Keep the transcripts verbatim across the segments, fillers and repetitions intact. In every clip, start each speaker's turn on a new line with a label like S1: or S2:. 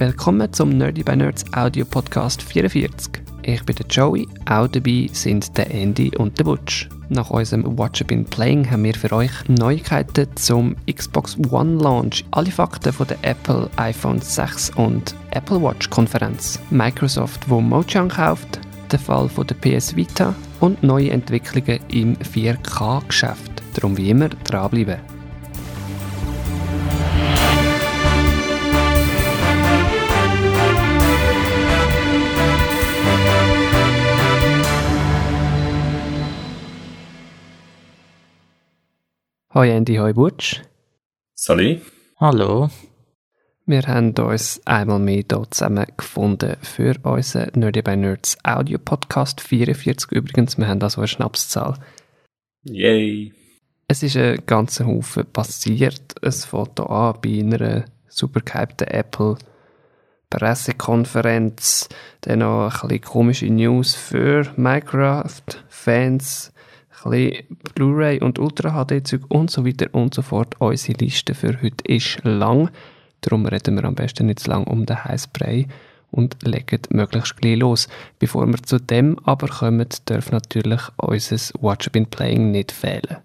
S1: Willkommen zum Nerdy by Nerds Audio Podcast vierundvierzig. Ich bin der Joey, auch dabei sind der Andy und der Butch. Nach unserem Watch Up in Playing haben wir für euch Neuigkeiten zum Xbox One Launch, alle Fakten von der Apple iPhone sechs und Apple Watch Konferenz, Microsoft, wo Mojang kauft, der Fall von der P S Vita und neue Entwicklungen im vier K-Geschäft. Darum wie immer dranbleiben. Hoi Andy, hoi Butch.
S2: Salut.
S3: Hallo.
S1: Wir haben uns einmal mehr hier zusammen gefunden für unseren Nerdy by Nerds Audio Podcast vierundvierzig übrigens. Wir haben also eine Schnapszahl.
S2: Yay.
S1: Es ist ein ganzer Haufen passiert. Es fängt hier an bei einer super gehypten Apple Pressekonferenz. Dann noch ein bisschen komische News für Minecraft-Fans. Ein bisschen Blu-ray und Ultra-H D-Zeug und so weiter und so fort. Unsere Liste für heute ist lang. Darum reden wir am besten nicht zu lang um den heißen Brei und legen möglichst gleich los. Bevor wir zu dem aber kommen, darf natürlich unser Watch Up in Playing nicht fehlen.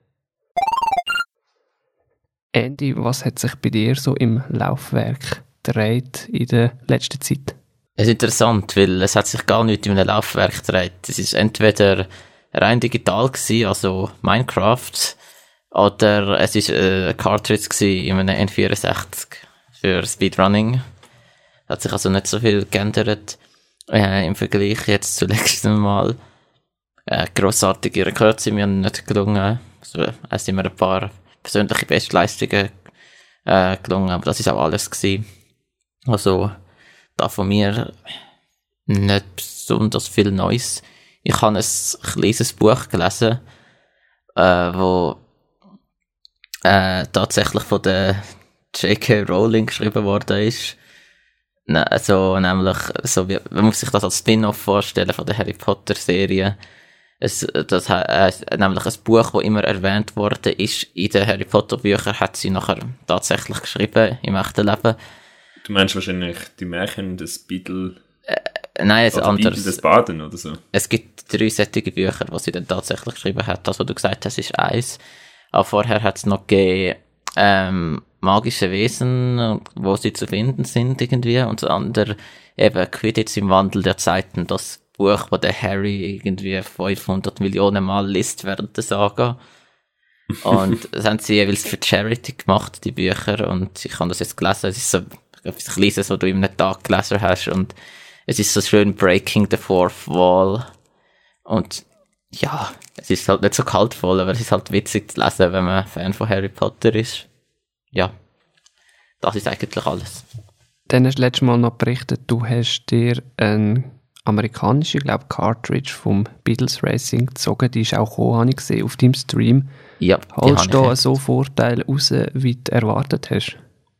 S1: Andy, was hat sich bei dir so im Laufwerk gedreht in der letzten Zeit?
S3: Es ist interessant, weil es hat sich gar nicht in einem Laufwerk gedreht. Es ist entweder rein digital gewesen, also Minecraft, oder es ist äh, ein Cartridge gewesen in einem N vierundsechzig für Speedrunning. Hat sich also nicht so viel geändert äh, im Vergleich jetzt zum letzten Mal. Äh, grossartige Rekorde sind mir nicht gelungen. Also, es sind mir ein paar persönliche Bestleistungen äh, gelungen, aber das ist auch alles gewesen. Also da von mir nicht besonders viel Neues. Ich habe ein kleines Buch gelesen, äh, wo äh, tatsächlich von der J K Rowling geschrieben worden ist. Ne, also nämlich, so wie, man muss sich das als Spin-off vorstellen von der Harry Potter Serie. Es, das, äh, nämlich ein Buch, das immer erwähnt worden ist in den Harry Potter Büchern, hat sie nachher tatsächlich geschrieben im echten Leben.
S2: Du meinst wahrscheinlich die Märchen des Beetle...
S3: Äh, Nein, es ist anders.
S2: Das Baden oder so.
S3: Es gibt drei sättige Bücher, die sie dann tatsächlich geschrieben hat. Das, was du gesagt hast, ist eins. Aber vorher hat es noch gegeben, ähm, magische Wesen, wo sie zu finden sind irgendwie. Und das andere eben Quidditch im Wandel der Zeiten. Das Buch, wo der Harry irgendwie fünfhundert Millionen Mal liest während der Saga. Und das haben sie jeweils für Charity gemacht, die Bücher. Und ich habe das jetzt gelesen. Es ist so etwas Kleines, was du in einem Tag gelesen hast. Und es ist so schön Breaking the Fourth Wall. Und ja, es ist halt nicht so kaltvoll, aber es ist halt witzig zu lesen, wenn man Fan von Harry Potter ist. Ja, das ist eigentlich alles.
S1: Dann hast du letztes Mal noch berichtet, du hast dir ein amerikanische, glaube Cartridge vom Beatles Racing gezogen. Die ist auch gekommen, habe ich gesehen, auf deinem Stream.
S3: Ja,
S1: holst du da so Vorteile raus, wie du erwartet hast?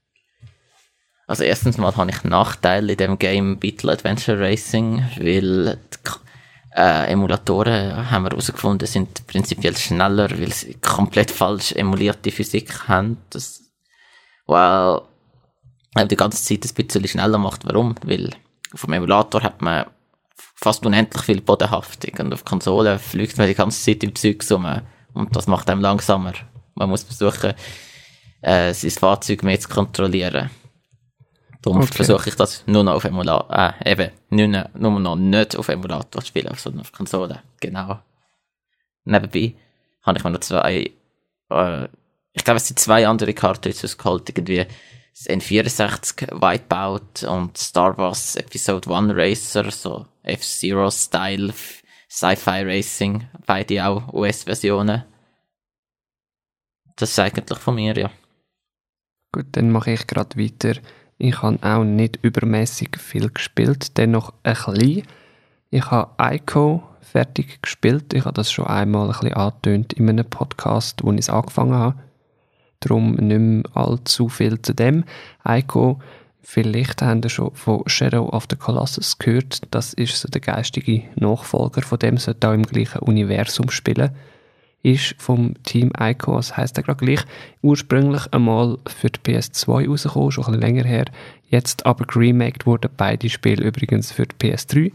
S3: Also erstens mal habe ich Nachteile in dem Game Beetle Adventure Racing, weil die äh, Emulatoren, haben wir herausgefunden, sind prinzipiell schneller, weil sie komplett falsch emulierte Physik haben. Das, well, die ganze Zeit ein bisschen schneller macht. Warum? Weil auf dem Emulator hat man fast unendlich viel Bodenhaftung und auf Konsolen fliegt man die ganze Zeit im Zeug rum und das macht einem langsamer. Man muss versuchen, äh, sein Fahrzeug mehr zu kontrollieren. Darum okay. versuche ich das nur noch auf Emulator, äh, eben, nur, nur noch nicht auf Emulator zu spielen, sondern auf Konsole. Genau. Nebenbei habe ich mir noch zwei, äh, ich glaube, es sind zwei andere Cartridges geholt, irgendwie das N vierundsechzig Wipeout und Star Wars Episode One Racer, so F-Zero-Style, Sci-Fi Racing, beide auch U S-Versionen. Das ist eigentlich von mir, ja.
S1: Gut, dann mache ich gerade weiter. Ich habe auch nicht übermäßig viel gespielt, dennoch ein bisschen. Ich habe Ico fertig gespielt. Ich habe das schon einmal ein bisschen angetönt in einem Podcast, wo ich es angefangen habe. Darum nicht mehr allzu viel zu dem. Ico, vielleicht habt ihr schon von Shadow of the Colossus gehört. Das ist so der geistige Nachfolger von dem, sollte auch im gleichen Universum spielen. ist vom Team Ico, das heisst ja gerade gleich, ursprünglich einmal für die P S zwei rausgekommen, schon ein bisschen länger her, jetzt aber geremaked wurden beide Spiele übrigens für die P S drei.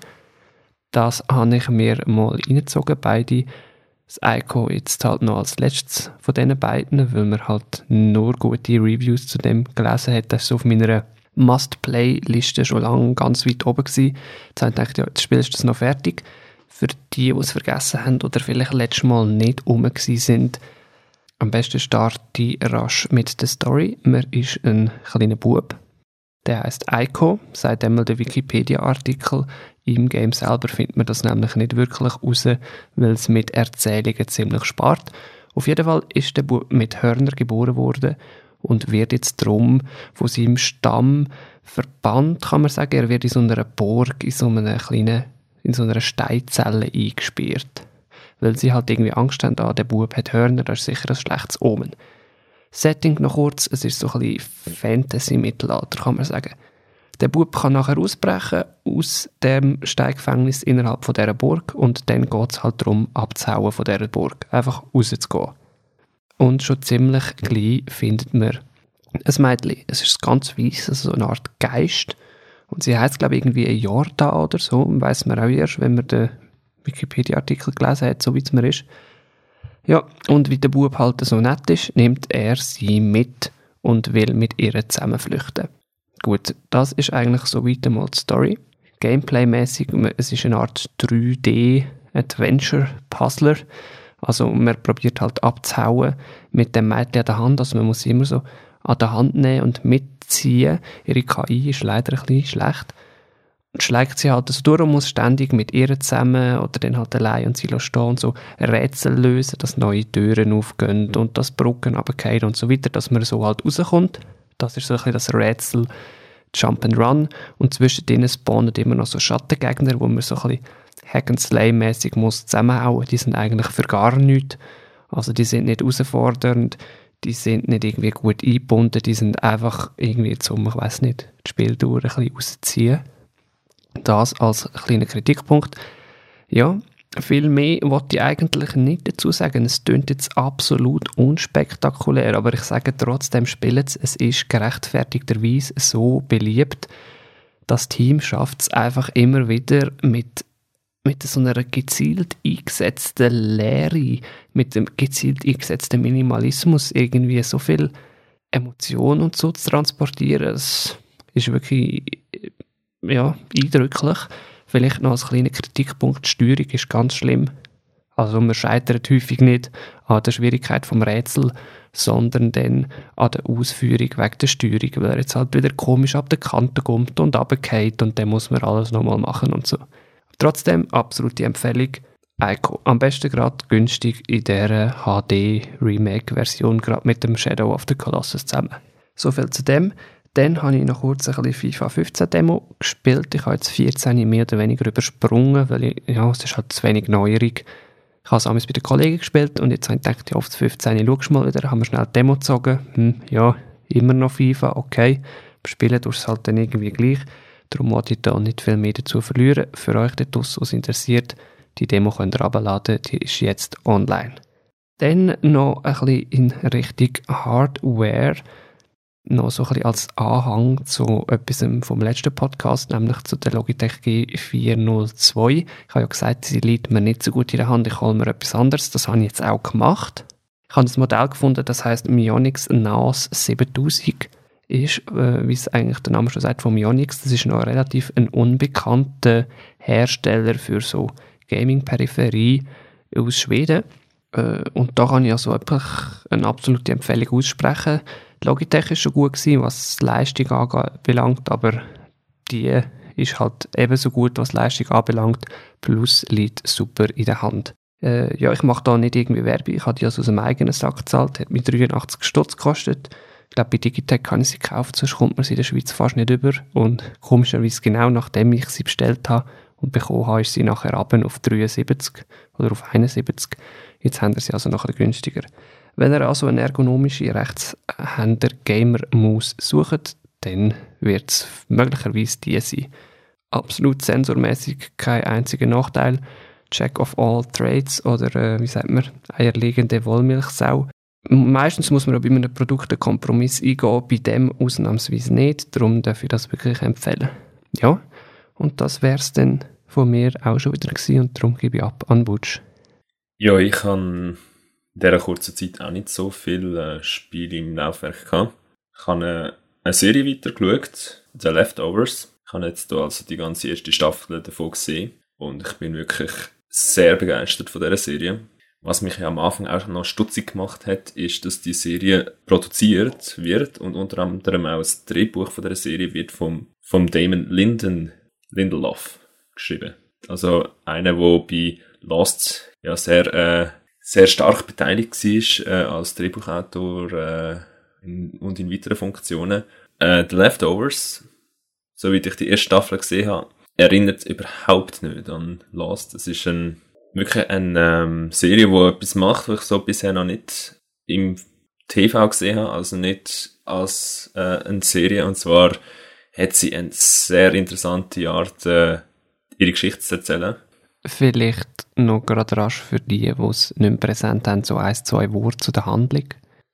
S1: Das habe ich mir mal reingezogen, beide. Das Ico jetzt halt noch als letztes von diesen beiden, weil man halt nur gute Reviews zu dem gelesen hat. Das ist so auf meiner Must-Play-Liste schon lange ganz weit oben gewesen. Jetzt habe ich gedacht, ja, das Spiel ist das noch fertig. Für die, die es vergessen haben oder vielleicht letztes Mal nicht rum gewesen sind, am besten starte ich rasch mit der Story. Man ist ein kleiner Bub, der heisst Ico, sagt einmal der Wikipedia-Artikel. Im Game selber findet man das nämlich nicht wirklich raus, weil es mit Erzählungen ziemlich spart. Auf jeden Fall ist der Bub mit Hörner geboren worden und wird jetzt drum von seinem Stamm verbannt, kann man sagen. Er wird in so einer Burg, in so einer kleinen, in so einer Steinzelle eingesperrt. Weil sie halt irgendwie Angst haben, ah, der Bub hat Hörner, das ist sicher ein schlechtes Omen. Setting noch kurz, es ist so ein bisschen Fantasy-Mittelalter, kann man sagen. Der Bub kann nachher ausbrechen aus dem Steingefängnis innerhalb von dieser Burg und dann geht es halt darum, abzuhauen von dieser Burg. Einfach rauszugehen. Und schon ziemlich gleich findet man ein Mädchen. Es ist ganz weiss, also so eine Art Geist. Und sie heisst, glaube ich, irgendwie ein Jordan oder so. Weiss man auch erst, wenn man den Wikipedia-Artikel gelesen hat, so wie es mir ist. Ja, und wie der Bub halt so nett ist, nimmt er sie mit und will mit ihr zusammen flüchten. Gut, das ist eigentlich soweit einmal die Story. Gameplay-mäßig, es ist eine Art drei D-Adventure-Puzzler. Also man probiert halt abzuhauen mit dem Mädchen an der Hand. Also man muss sie immer so an der Hand nehmen und mitziehen. Ihre K I ist leider ein bisschen schlecht. Und schlägt sie halt so durch und muss ständig mit ihr zusammen oder dann halt allein und sie stehen und so Rätsel lösen, dass neue Türen aufgehen und dass Brücken runterfallen und so weiter, dass man so halt rauskommt. Das ist so ein bisschen das Rätsel Jump and Run. Und zwischen denen spawnen immer noch so Schattengegner, wo man so ein bisschen Hack-and-Slay-mässig muss zusammenhauen. Die sind eigentlich für gar nichts. Also die sind nicht herausfordernd, die sind nicht irgendwie gut eingebunden, die sind einfach irgendwie zum, ich weiss nicht, das Spiel durch ein bisschen rausziehen. Das als kleiner Kritikpunkt. Ja, viel mehr wollte ich eigentlich nicht dazu sagen. Es klingt jetzt absolut unspektakulär, aber ich sage trotzdem, spielen es. Es ist gerechtfertigterweise so beliebt. Das Team schafft es einfach immer wieder mit, mit so einer gezielt eingesetzten Leere, mit dem gezielt eingesetzten Minimalismus irgendwie so viel Emotion und so zu transportieren. Es ist wirklich ja, eindrücklich. Vielleicht noch als kleiner Kritikpunkt, die Steuerung ist ganz schlimm. Also man scheitert häufig nicht an der Schwierigkeit vom Rätsel, sondern dann an der Ausführung wegen der Steuerung, weil er jetzt halt wieder komisch ab der Kante kommt und runterfällt und dann muss man alles nochmal machen und so. Trotzdem, absolute Empfehlung, Ico. Am besten gerade günstig in dieser H D-Remake-Version, gerade mit dem Shadow of the Colossus zusammen. So viel zu dem. Dann habe ich noch kurz ein bisschen FIFA fünfzehn Demo gespielt. Ich habe jetzt vierzehn mehr oder weniger übersprungen, weil ich, ja, es ist halt zu wenig Neuerung. Ich habe es damals bei den Kollegen gespielt und jetzt habe ich gedacht, ja, auf das fünfzehn schaust du mal wieder, haben wir schnell die Demo gezogen. Hm, ja, immer noch FIFA, okay. Spielen tust du es halt dann irgendwie gleich. Darum wollte ich da nicht viel mehr dazu verlieren. Für euch dort draussen, was interessiert, die Demo könnt ihr herunterladen, die ist jetzt online. Dann noch ein bisschen in Richtung Hardware. Noch so ein bisschen als Anhang zu etwas vom letzten Podcast, nämlich zu der Logitech G vier null zwei. Ich habe ja gesagt, sie liegt mir nicht so gut in der Hand, ich hole mir etwas anderes. Das habe ich jetzt auch gemacht. Ich habe das Modell gefunden, das heisst Mionix N A S siebentausend. Ist, äh, wie es eigentlich der Name schon sagt, von Mionix. Das ist noch relativ ein unbekannter Hersteller für so Gaming-Peripherie aus Schweden. Äh, und da kann ich also wirklich eine absolute Empfehlung aussprechen. Die Logitech war schon gut gewesen, was die Leistung anbelangt, aber die ist halt ebenso gut, was die Leistung anbelangt, plus liegt super in der Hand. Äh, ja, ich mache da nicht irgendwie Werbung, ich habe die also aus dem eigenen Sack gezahlt, hat mir dreiundachtzig Stutz gekostet. Ich glaube, bei Digitech kann ich sie kaufen, sonst kommt man sie in der Schweiz fast nicht über. Und komischerweise genau nachdem ich sie bestellt habe und bekommen habe, ist sie nachher runter auf dreiundsiebzig oder auf einundsiebzig. Jetzt haben wir sie also nachher günstiger. Wenn ihr also eine ergonomische Rechtshänder-Gamer-Maus sucht, dann wird es möglicherweise die sein. Absolut sensormäßig kein einziger Nachteil. Jack of all Trades oder, äh, wie sagt man, eierlegende Wollmilchsau. Meistens muss man auch bei einem Produkt einen Kompromiss eingehen, bei dem ausnahmsweise nicht, darum darf ich das wirklich empfehlen. Ja, und das wäre es dann von mir auch schon wieder gewesen und darum gebe ich ab an Butch.
S2: Ja, ich habe in dieser kurzen Zeit auch nicht so viele äh, Spiele im Laufwerk gehabt. Ich habe eine, eine Serie weitergeschaut, The Leftovers. Ich habe jetzt hier also die ganze erste Staffel davon gesehen und ich bin wirklich sehr begeistert von dieser Serie. Was mich ja am Anfang auch noch stutzig gemacht hat, ist, dass die Serie produziert wird und unter anderem auch das Drehbuch von dieser Serie wird vom, vom Damon Linden, Lindelof geschrieben. Also einer, der bei Lost ja sehr, äh, sehr stark beteiligt war äh, als Drehbuchautor äh, in, und in weiteren Funktionen. Äh, The Leftovers, so wie ich die erste Staffel gesehen habe, erinnert überhaupt nicht an Lost. Es ist ein wirklich eine ähm, Serie, die etwas macht, was ich so bisher noch nicht im T V gesehen habe, also nicht als äh, eine Serie. Und zwar hat sie eine sehr interessante Art, äh, ihre Geschichte zu erzählen.
S1: Vielleicht noch gerade rasch für die, die es nicht mehr präsent haben, so ein, zwei Worte zu der Handlung.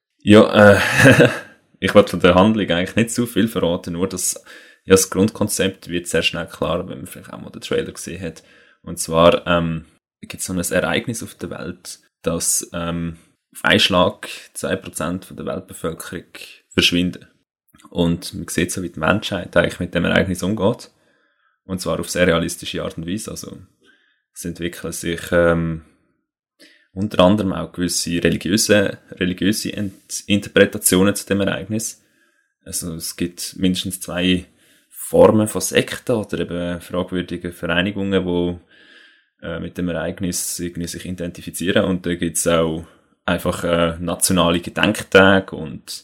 S2: Ja, äh, ich wollte von der Handlung eigentlich nicht zu viel verraten, nur dass ja, das Grundkonzept wird sehr schnell klar, wenn man vielleicht auch mal den Trailer gesehen hat. Und zwar ähm, gibt es so ein Ereignis auf der Welt, dass ähm, auf einen Schlag zwei Prozent von der Weltbevölkerung verschwinden. Und man sieht so, wie die Menschheit eigentlich mit dem Ereignis umgeht. Und zwar auf sehr realistische Art und Weise. Also es entwickeln sich ähm, unter anderem auch gewisse religiöse, religiöse Ent- Interpretationen zu dem Ereignis. Also es gibt mindestens zwei Formen von Sekten oder eben fragwürdigen Vereinigungen, die mit dem Ereignis irgendwie sich identifizieren. Und da gibt es auch einfach äh, nationale Gedenktage und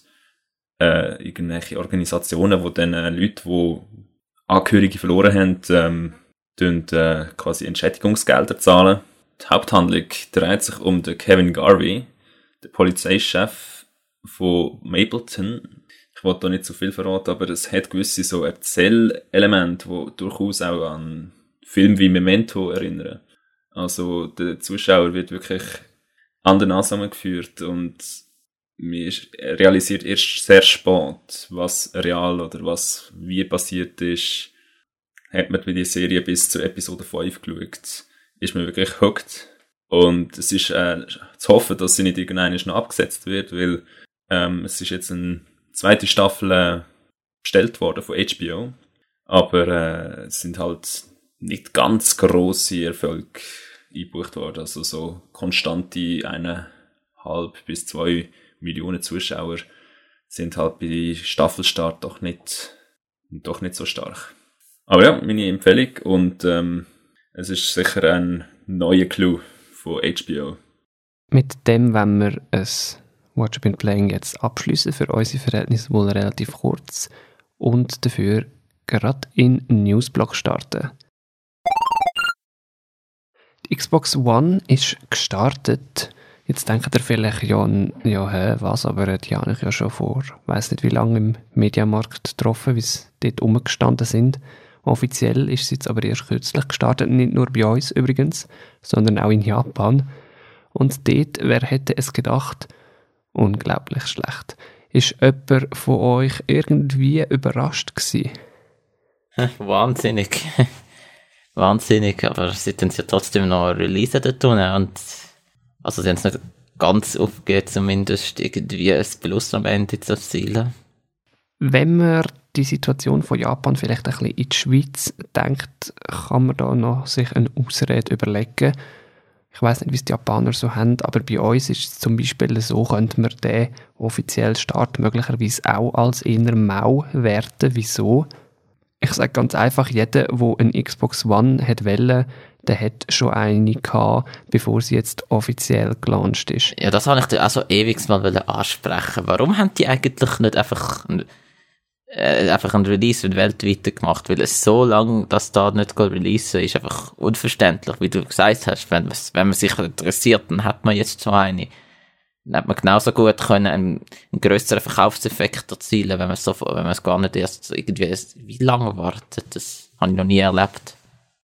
S2: äh, irgendwelche Organisationen, wo dann äh, Leute, die Angehörige verloren haben, ähm, tun, äh, quasi Entschädigungsgelder zahlen. Die Haupthandlung dreht sich um den Kevin Garvey, den Polizeichef von Mapleton. Ich wollte da nicht so viel verraten, aber es hat gewisse so Erzählelemente, die durchaus auch an Film wie Memento erinnern. Also der Zuschauer wird wirklich an der Nase geführt und man realisiert erst sehr spät, was real oder was wie passiert ist. Hat man die Serie bis zur Episode fünf geschaut, ist man wirklich hooked. Und es ist äh, zu hoffen, dass sie nicht irgendwann noch abgesetzt wird, weil ähm, es ist jetzt eine zweite Staffel äh, bestellt worden von H B O. Aber äh, es sind halt nicht ganz grosse Erfolge eingebucht worden. Also so konstante eineinhalb bis zwei Millionen Zuschauer sind halt bei Staffelstart doch nicht, doch nicht so stark. Aber ja, meine Empfehlung und ähm, es ist sicher ein neuer Clou von H B O.
S1: Mit dem wollen wir es Watch I've Been Playing jetzt abschliessen, für unsere Verhältnisse wohl relativ kurz und dafür gerade in Newsblock starten. Die Xbox One ist gestartet. Jetzt denkt ihr vielleicht, ja, ja hä, was, aber die habe ich ja schon vor, weiss nicht wie lange im Mediamarkt getroffen, wie sie dort rumgestanden sind. Offiziell ist sie jetzt aber erst kürzlich gestartet, nicht nur bei uns übrigens, sondern auch in Japan. Und dort, wer hätte es gedacht, unglaublich schlecht. Ist jemand von euch irgendwie überrascht gewesen?
S3: Wahnsinnig. Wahnsinnig, aber sie tun ja trotzdem noch Release da tun und also sie haben es nicht ganz aufgegeben, zumindest irgendwie ein Plus am Ende zu erzielen.
S1: Wenn man die Situation von Japan vielleicht ein bisschen in die Schweiz denkt, kann man da noch sich eine Ausrede überlegen. Ich weiss nicht, wie es die Japaner so haben, aber bei uns ist es zum Beispiel so, könnte man den offiziellen Start möglicherweise auch als eher mau werten. Wieso? Ich sage ganz einfach, jeder, der eine Xbox One hat wollte, der hat schon eine gehabt, bevor sie jetzt offiziell gelauncht ist.
S3: Ja, das wollte ich dir auch so ewig mal ansprechen. Warum haben die eigentlich nicht einfach, äh, einfach ein Release weltweit gemacht? Weil es so lange, dass da nicht releasen ist einfach unverständlich, wie du gesagt hast. Wenn, wenn man sich interessiert, dann hat man jetzt so eine. Dann hat man genauso gut können einen, einen grösseren Verkaufseffekt erzielen, wenn man es so, wenn man es gar nicht erst irgendwie, wie lange wartet. Das habe ich noch nie erlebt.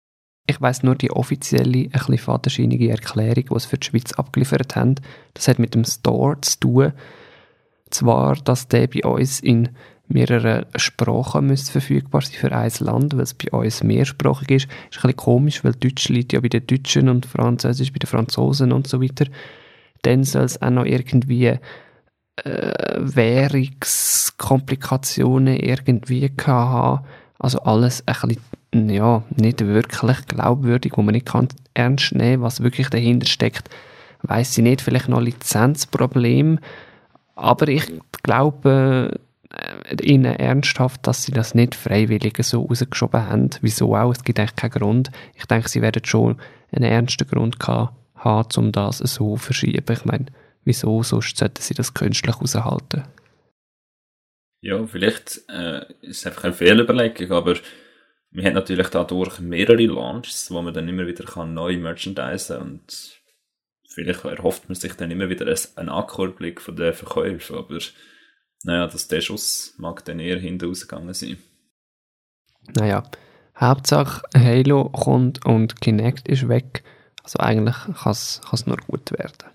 S1: Ich weiss nur die offizielle, ein bisschen fadenscheinige Erklärung, die sie für die Schweiz abgeliefert haben. Das hat mit dem Store zu tun. Zwar, dass der bei uns in mehreren Sprachen müsste verfügbar sein für ein Land, weil es bei uns mehrsprachig ist. Ist ein bisschen komisch, weil Deutsch liegt ja bei den Deutschen und Französisch bei den Franzosen und so weiter. Dann soll es auch noch irgendwie äh, Währungskomplikationen irgendwie haben. Also alles ein bisschen, ja, nicht wirklich glaubwürdig, wo man nicht kann ernst nehmen kann, was wirklich dahinter steckt. Weiss ich nicht, vielleicht noch Lizenzproblem, aber ich glaube äh, ihnen ernsthaft, dass sie das nicht freiwillig so rausgeschoben haben. Wieso auch? Es gibt eigentlich keinen Grund. Ich denke, sie werden schon einen ernsten Grund haben, um das so zu verschieben. Ich meine, wieso sonst sollten sie das künstlich raushalten?
S2: Ja, vielleicht äh, ist es einfach eine Fehlüberlegung, aber wir haben natürlich dadurch mehrere Launches, wo man dann immer wieder kann neu merchandisen und vielleicht erhofft man sich dann immer wieder einen Akkordblick von den Verkäufen, aber naja, dass der Schuss mag dann eher hinten rausgegangen sein.
S1: Naja, Hauptsache Halo kommt und Kinect ist weg, also eigentlich kann es nur gut werden.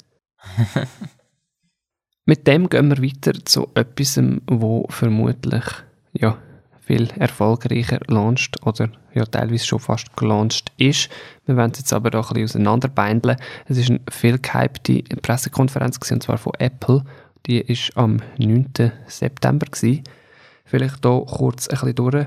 S1: Mit dem gehen wir weiter zu etwas, wo vermutlich ja, viel erfolgreicher launcht oder ja, teilweise schon fast gelauncht ist. Wir werden es jetzt aber auch ein bisschen auseinanderbeindeln. Es war eine viel gehypte Pressekonferenz gewesen, und zwar von Apple. Die war am neunten September gewesen. Vielleicht hier kurz ein bisschen durch.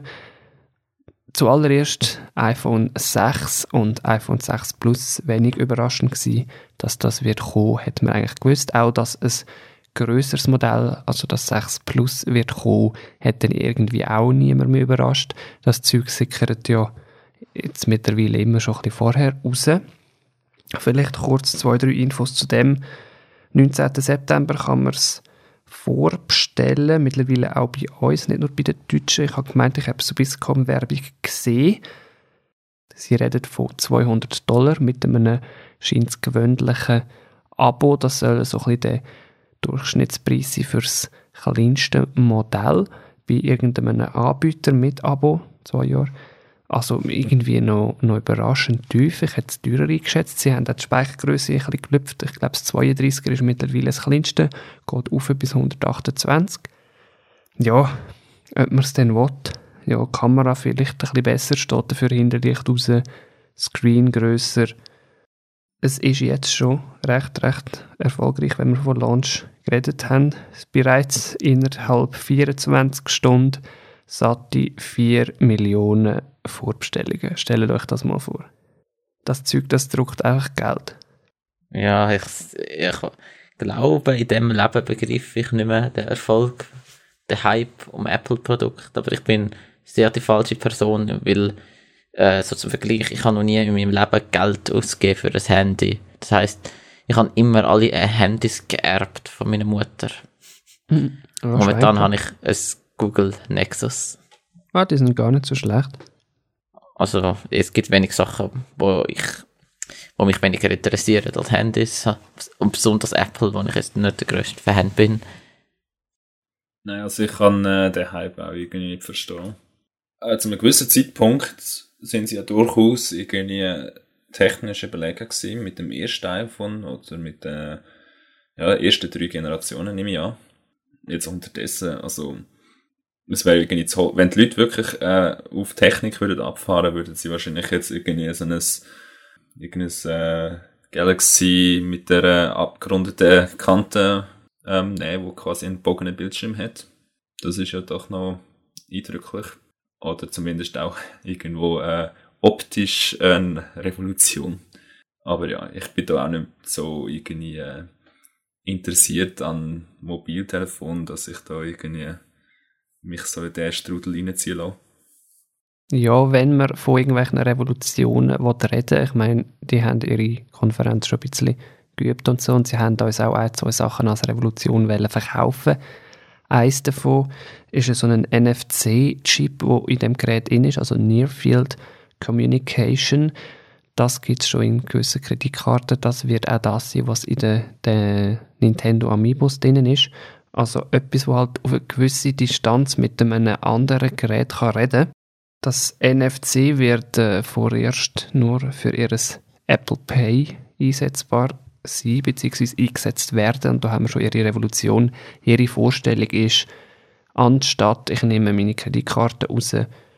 S1: Zuallererst iPhone sechs und iPhone sechs Plus, wenig überraschend gewesen, dass das wird kommen, hätte man eigentlich gewusst. Auch, dass es grösseres Modell, also das sechs Plus wird kommen, hat dann irgendwie auch niemand mehr überrascht. Das Zeug sickert ja jetzt mittlerweile immer schon ein bisschen vorher raus. Vielleicht kurz zwei, drei Infos zu dem. neunzehnten September kann man es vorbestellen, mittlerweile auch bei uns, nicht nur bei den Deutschen. Ich habe gemeint, ich habe so ein bisschen Werbung gesehen. Sie reden von zweihundert Dollar mit einem scheint gewöhnlichen Abo. Das soll so ein bisschen der Durchschnittspreis sein für das kleinste Modell bei irgendeinem Anbieter mit Abo, zwei Jahre. Also irgendwie noch, noch überraschend tief. Ich hätte es teurer eingeschätzt. Sie haben auch die Speichergröße ein bisschen gelüpft. Ich glaube, das zweiunddreißiger ist mittlerweile das kleinste. Geht auf bis hundertachtundzwanzig. Ja, ob man es dann will. Ja, Kamera vielleicht ein bisschen besser. Steht dafür Hinterlicht raus. Screen grösser. Es ist jetzt schon recht, recht erfolgreich, wenn wir von Launch geredet haben. Bereits innerhalb vierundzwanzig Stunden satte vier Millionen Vorbestellungen. Stellt euch das mal vor. Das Zeug, das druckt einfach Geld.
S3: Ja, ich, ich glaube, in diesem Leben begriff ich nicht mehr den Erfolg, den Hype um Apple-Produkte. Aber ich bin sehr die falsche Person, weil äh, so zum Vergleich, ich habe noch nie in meinem Leben Geld ausgegeben für ein Handy. Das heisst, ich habe immer alle Handys geerbt von meiner Mutter. Mhm. Momentan habe ich ein Google Nexus.
S1: Ah, die sind gar nicht so schlecht.
S3: Also, es gibt wenig Sachen, wo ich, wo mich weniger interessieren als Handys. Und besonders Apple, wo ich jetzt nicht der grösste Fan bin.
S2: Nein, also ich kann äh, den Hype auch irgendwie nicht verstehen. Äh, zu einem gewissen Zeitpunkt sind sie ja durchaus irgendwie technisch überlegen gewesen mit dem ersten iPhone oder mit den ja, ersten drei Generationen, nehme ich an. Jetzt unterdessen, also es wäre irgendwie zu, wenn die Leute wirklich äh, auf Technik würden abfahren, würden sie wahrscheinlich jetzt irgendwie so ein irgendein äh, Galaxy mit der äh, abgerundeten Kante ähm, nehmen, wo quasi einen bogenen Bildschirm hat. Das ist ja doch noch eindrücklich. Oder zumindest auch irgendwo äh, optisch eine Revolution. Aber ja, ich bin da auch nicht so irgendwie äh, interessiert an Mobiltelefon, dass ich da irgendwie mich so in den Strudel reinziehen lasse.
S1: Ja, wenn man von irgendwelchen Revolutionen reden, ich meine, die haben ihre Konferenz schon ein bisschen geübt und so, und sie haben uns auch ein, zwei Sachen als Revolution verkaufen. Eins davon ist so ein N F C-Chip, der in dem Gerät drin ist, also Near Field Communication. Das gibt es schon in gewissen Kreditkarten. Das wird auch das sein, was in den, den Nintendo Amiibos drin ist. Also etwas, das halt auf eine gewisse Distanz mit einem anderen Gerät kann reden kann. Das N F C wird äh, vorerst nur für ihr Apple Pay einsetzbar sein, beziehungsweise eingesetzt werden. Und da haben wir schon ihre Revolution. Ihre Vorstellung ist, anstatt ich nehme meine Kreditkarte raus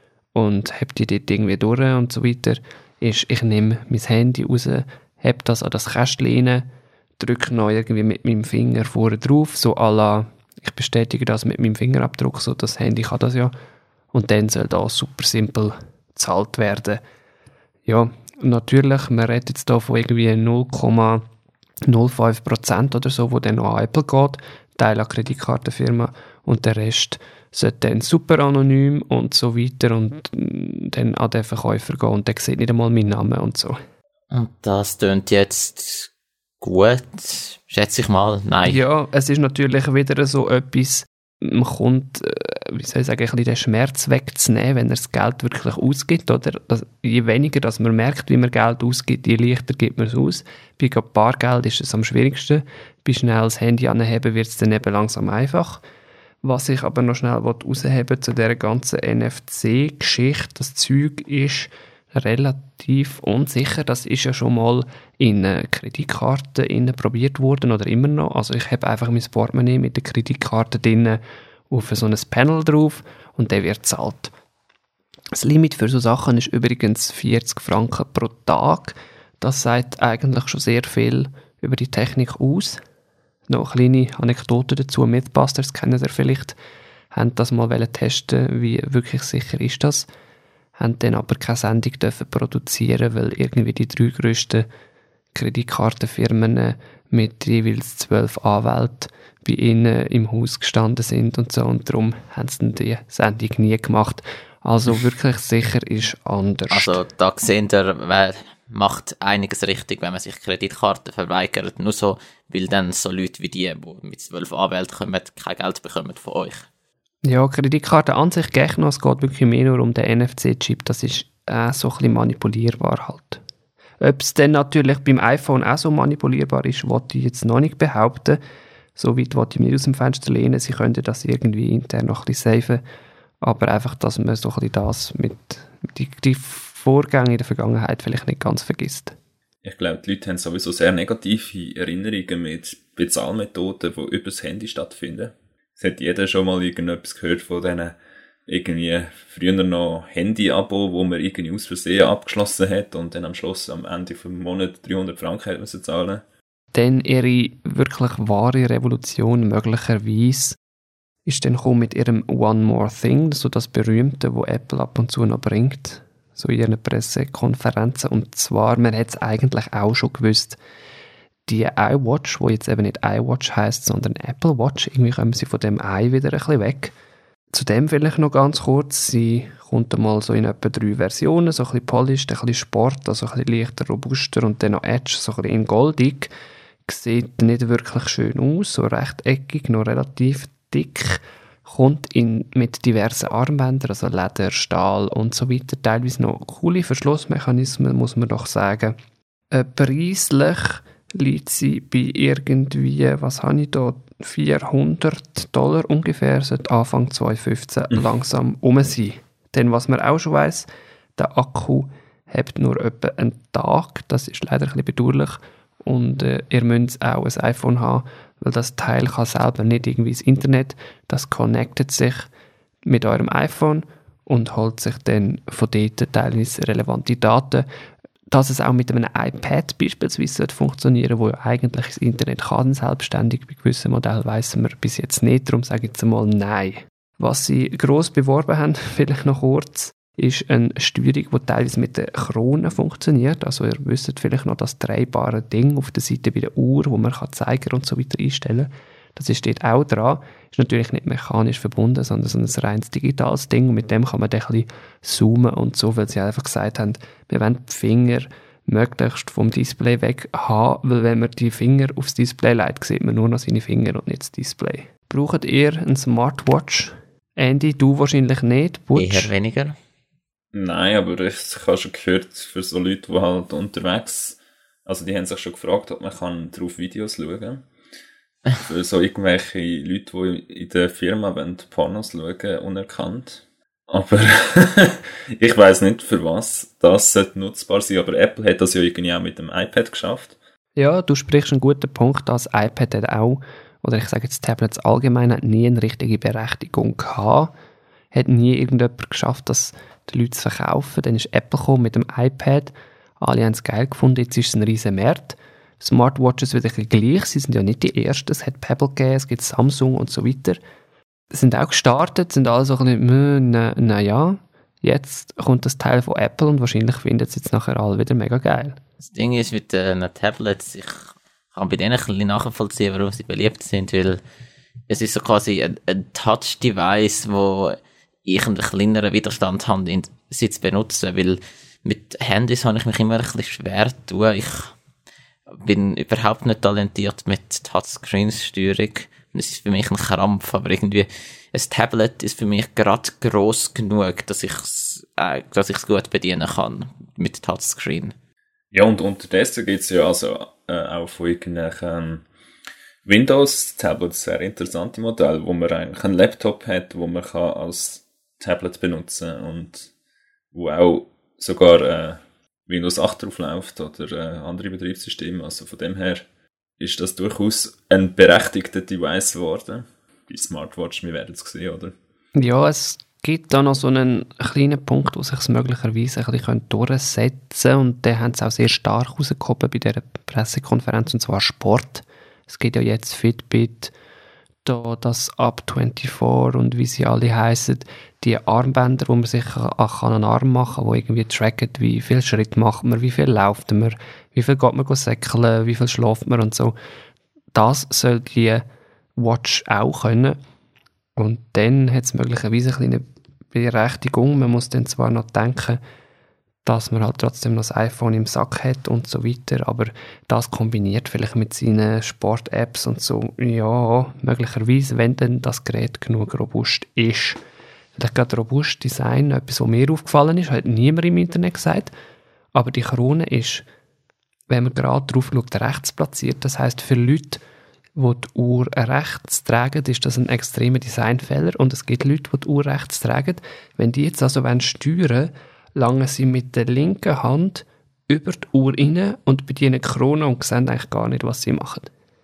S1: und heb die dort irgendwie durch und so weiter, ist, ich nehme mein Handy raus, heb das an das Kästchen rein, drücke noch irgendwie mit meinem Finger vorne drauf, so à la, ich bestätige das mit meinem Fingerabdruck, so das Handy kann das ja. Und dann soll das super simpel gezahlt werden. Ja, natürlich, man redet jetzt hier von irgendwie null Komma null fünf Prozent oder so, wo dann noch an Apple geht, Teil an Kreditkartenfirma und der Rest sollte dann super anonym und so weiter und dann an den Verkäufer gehen und der sieht nicht einmal meinen Namen und so.
S3: Und das tönt jetzt gut, schätze ich mal. Nein.
S1: Ja, es ist natürlich wieder so etwas, man kommt, wie soll ich sagen, ein bisschen den Schmerz wegzunehmen, wenn er das Geld wirklich ausgibt, oder? Das, je weniger, dass man merkt, wie man Geld ausgibt, je leichter gibt man es aus. Bei Bargeld ist es am schwierigsten. Bei schnell das Handy anheben wird es dann eben langsam einfach. Was ich aber noch schnell herausheben zu dieser ganzen N F C-Geschichte, das Zeug ist relativ unsicher. Das ist ja schon mal in Kreditkarten probiert worden oder immer noch. Also ich habe einfach mein Portemonnaie mit der Kreditkarte drin auf so ein Panel drauf und der wird gezahlt. Das Limit für so Sachen ist übrigens vierzig Franken pro Tag. Das sagt eigentlich schon sehr viel über die Technik aus. Noch eine kleine Anekdote dazu. Mythbusters kennen ihr vielleicht, haben das mal testen, wie wirklich sicher ist das. Haben dann aber keine Sendung dürfen produzieren, weil irgendwie die drei grössten Kreditkartenfirmen mit jeweils zwölf Anwälten bei ihnen im Haus gestanden sind und so. Und darum haben sie dann die Sendung nie gemacht. Also wirklich sicher ist anders.
S3: Also da sehen wir, wer macht einiges richtig, wenn man sich Kreditkarten verweigert. Nur so, weil dann so Leute wie die, die mit zwölf Anwälten kommen, kein Geld bekommen von euch.
S1: Ja, Kreditkarte an sich geht noch. Es geht wirklich mehr nur um den N F C-Chip. Das ist auch so ein bisschen manipulierbar halt. Ob es dann natürlich beim iPhone auch so manipulierbar ist, wollte ich jetzt noch nicht behaupten. So weit wollte ich mich nicht aus dem Fenster lehnen. Sie könnten das irgendwie intern noch ein bisschen safen. Aber einfach, dass man so ein bisschen das mit die, die Vorgänge in der Vergangenheit vielleicht nicht ganz vergisst.
S2: Ich glaube, die Leute haben sowieso sehr negative Erinnerungen mit Bezahlmethoden, die über das Handy stattfinden. Es hat jeder schon mal irgendetwas gehört von diesen irgendwie früher noch Handy-Abo, wo man irgendwie aus Versehen abgeschlossen hat und dann am Schluss am Ende vom Monat dreihundert Franken hat müssen zahlen.
S1: Dann ihre wirklich wahre Revolution möglicherweise ist dann gekommen mit ihrem One More Thing, so das Berühmte, wo Apple ab und zu noch bringt, so in ihren Pressekonferenzen. Und zwar, man hat es eigentlich auch schon gewusst, die iWatch, wo jetzt eben nicht iWatch heisst, sondern Apple Watch, irgendwie kommen sie von dem i wieder ein bisschen weg. Zudem vielleicht noch ganz kurz, sie kommt einmal so in etwa drei Versionen, so ein bisschen polished, ein bisschen Sport, also ein bisschen leichter, robuster und dann noch Edge, so ein bisschen in goldig. Sieht nicht wirklich schön aus, so rechteckig, noch relativ dick, kommt in, mit diversen Armbändern, also Leder, Stahl und so weiter, teilweise noch coole Verschlussmechanismen, muss man doch sagen. Äh, preislich liegt sie bei irgendwie, was habe ich da, vierhundert Dollar ungefähr, sollte Anfang zwanzig fünfzehn mhm. langsam um sein. Denn was man auch schon weiss, der Akku hat nur etwa einen Tag, das ist leider ein bisschen bedauerlich und äh, ihr müsst auch ein iPhone haben, weil das Teil kann selber nicht irgendwie ins Internet, das connectet sich mit eurem iPhone und holt sich dann von dort teilweise relevante Daten. Dass es auch mit einem iPad beispielsweise funktionieren wo ja eigentlich das Internet kann, selbstständig bei gewissen Modellen weiss man bis jetzt nicht, darum sage ich jetzt mal nein. Was sie gross beworben haben, vielleicht noch kurz, ist eine Steuerung, die teilweise mit der Krone funktioniert. Also ihr wisst vielleicht noch das drehbare Ding auf der Seite bei der Uhr, wo man Zeiger und so weiter einstellen kann. Das ist dort auch dran. Ist natürlich nicht mechanisch verbunden, sondern so ein reines digitales Ding. Und mit dem kann man dann ein bisschen zoomen und so, weil sie einfach gesagt haben, wir wollen die Finger möglichst vom Display weg haben, weil wenn man die Finger aufs Display legt, sieht man nur noch seine Finger und nicht das Display. Braucht ihr eine Smartwatch? Andy, du wahrscheinlich nicht. Butch?
S3: Eher weniger.
S2: Nein, aber ich habe schon gehört, für so Leute, die halt unterwegs, also die haben sich schon gefragt, ob man kann drauf Videos schauen kann. Für so irgendwelche Leute, die in der Firma wollen, Pornos schauen, unerkannt. Aber ich weiss nicht, für was das sollte nutzbar sein, aber Apple hat das ja irgendwie auch mit dem iPad geschafft.
S1: Ja, du sprichst einen guten Punkt. Das iPad hat auch, oder ich sage jetzt Tablets allgemein, hat nie eine richtige Berechtigung gehabt. Hat nie irgendjemand geschafft, das den Leuten zu verkaufen. Dann ist Apple gekommen mit dem iPad. Alle haben es geil gefunden. Jetzt ist es ein riesen Markt. Smartwatches wieder ein bisschen gleich. Sie sind ja nicht die ersten. Es hat Pebble gegeben, es gibt Samsung und so weiter. Sind auch gestartet, sind alle so ein bisschen, na, na ja, jetzt kommt das Teil von Apple und wahrscheinlich finden sie jetzt nachher alle wieder mega geil.
S3: Das Ding ist mit den äh, Tablets, ich kann bei denen ein bisschen nachvollziehen, warum sie beliebt sind, weil es ist so quasi ein, ein Touch-Device, wo ich einen kleineren Widerstand habe, sie zu benutzen, weil mit Handys habe ich mich immer ein bisschen schwer getan. Ich bin überhaupt nicht talentiert mit Touchscreen-Steuerung. Es ist für mich ein Krampf, aber irgendwie ein Tablet ist für mich gerade gross genug, dass ich es äh, dass ich es gut bedienen kann mit Touchscreen.
S2: Ja, und unterdessen gibt es ja also äh, auch von irgendwelchen ähm, Windows-Tablets sehr interessante Modelle, wo man eigentlich einen Laptop hat, wo man kann als Tablet benutzen und wo auch sogar äh, Windows acht drauf läuft oder äh, andere Betriebssysteme. Also von dem her ist das durchaus ein berechtigter Device geworden. Bei Smartwatch, wir werden es sehen, oder?
S1: Ja, es gibt da noch so einen kleinen Punkt, wo sich es möglicherweise ein bisschen durchsetzen könnte. Und den haben sie auch sehr stark rausgehoben bei dieser Pressekonferenz, und zwar Sport. Es gibt ja jetzt Fitbit, da das Up vierundzwanzig und wie sie alle heissen, die Armbänder, wo man sich auch an einen Arm machen kann, die irgendwie tracken, wie viel Schritt macht man, wie viel läuft man, wie viel geht man säckeln, wie viel schläft man und so. Das soll die Watch auch können. Und dann hat es möglicherweise eine kleine Berechtigung. Man muss dann zwar noch denken, dass man halt trotzdem noch das iPhone im Sack hat und so weiter, aber das kombiniert vielleicht mit seinen Sport-Apps und so, ja, möglicherweise, wenn dann das Gerät genug robust ist. Vielleicht gerade robust Design, etwas, was mir aufgefallen ist, hat niemand im Internet gesagt, aber die Krone ist, wenn man gerade drauf schaut, rechts platziert. Das heisst, für Leute, die die Uhr rechts tragen, ist das ein extremer Designfehler, und es gibt Leute, die die Uhr rechts tragen. Wenn die jetzt also steuern, langen sie mit der linken Hand über die Uhr rein und bedienen die Krone und sehen eigentlich gar nicht, was sie machen.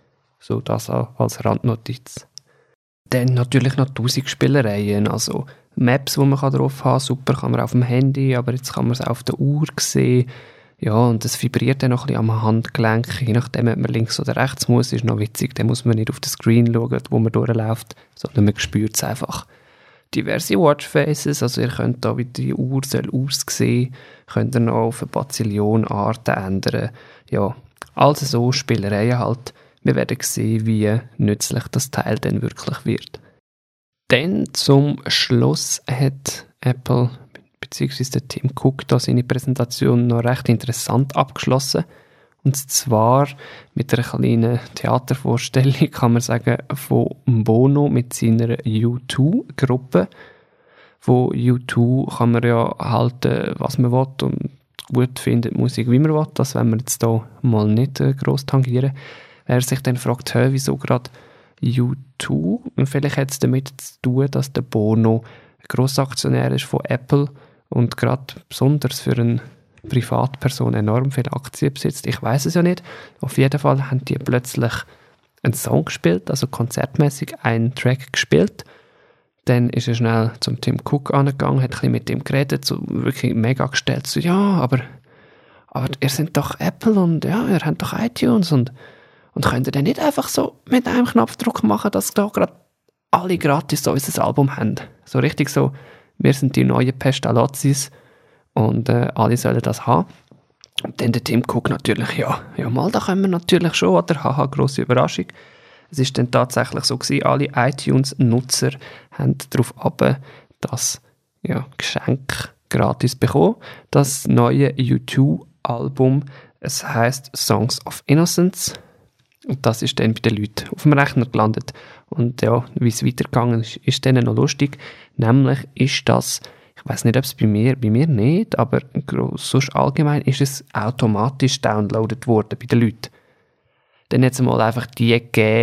S1: So, das als Randnotiz. Dann natürlich noch tausend Spielereien, also Maps, die man drauf haben kann, super, kann man auf dem Handy, aber jetzt kann man es auf der Uhr sehen. Ja, und es vibriert dann noch ein bisschen am Handgelenk, je nachdem, ob man links oder rechts muss, ist noch witzig, dann muss man nicht auf den Screen schauen, wo man durchläuft, sondern man spürt es einfach. Diverse Watchfaces, also ihr könnt da, wie die Uhr soll aussehen, könnt ihr noch auf eine Bazillion Arten ändern. Ja, also so Spielereien halt. Wir werden sehen, wie nützlich das Teil dann wirklich wird. Dann zum Schluss hat Apple bzw. der Tim Cook da seine Präsentation noch recht interessant abgeschlossen. Und zwar mit einer kleinen Theatervorstellung, kann man sagen, von Bono mit seiner U zwei Gruppe. Von U zwei kann man ja halten, was man will, und gut findet Musik, wie man will. Das wollen wir jetzt hier mal nicht äh, gross tangieren. Wer sich dann fragt, hey, wieso gerade U zwei? Und vielleicht hat es damit zu tun, dass der Bono Grossaktionär ist von Apple und gerade besonders für einen Privatperson enorm viele Aktien besitzt. Ich weiß es ja nicht. Auf jeden Fall haben die plötzlich einen Song gespielt, also konzertmäßig einen Track gespielt. Dann ist er schnell zum Tim Cook angegangen, hat ein bisschen mit ihm geredet, so wirklich mega gestellt, so, ja, aber, aber ihr seid doch Apple und ja, ihr habt doch iTunes und, und könnt ihr dann nicht einfach so mit einem Knopfdruck machen, dass da gerade alle gratis so unser Album haben. So richtig so, wir sind die neuen Pestalozis und äh, alle sollen das haben. Und dann der Tim Cook natürlich, ja, ja mal, da können wir natürlich schon, oder? Haha, grosse Überraschung. Es ist dann tatsächlich so gewesen, alle iTunes-Nutzer haben darauf ab, das ja, Geschenk gratis bekommen. Das neue U zwei Album, es heisst Songs of Innocence. Und das ist dann bei den Leuten auf dem Rechner gelandet. Und ja, wie es weitergegangen ist, ist dann noch lustig. Nämlich ist das, ich weiß nicht, ob es bei mir, bei mir nicht, aber sonst allgemein ist es automatisch downloadet worden bei den Leuten. Dann hat es mal einfach die gegeben,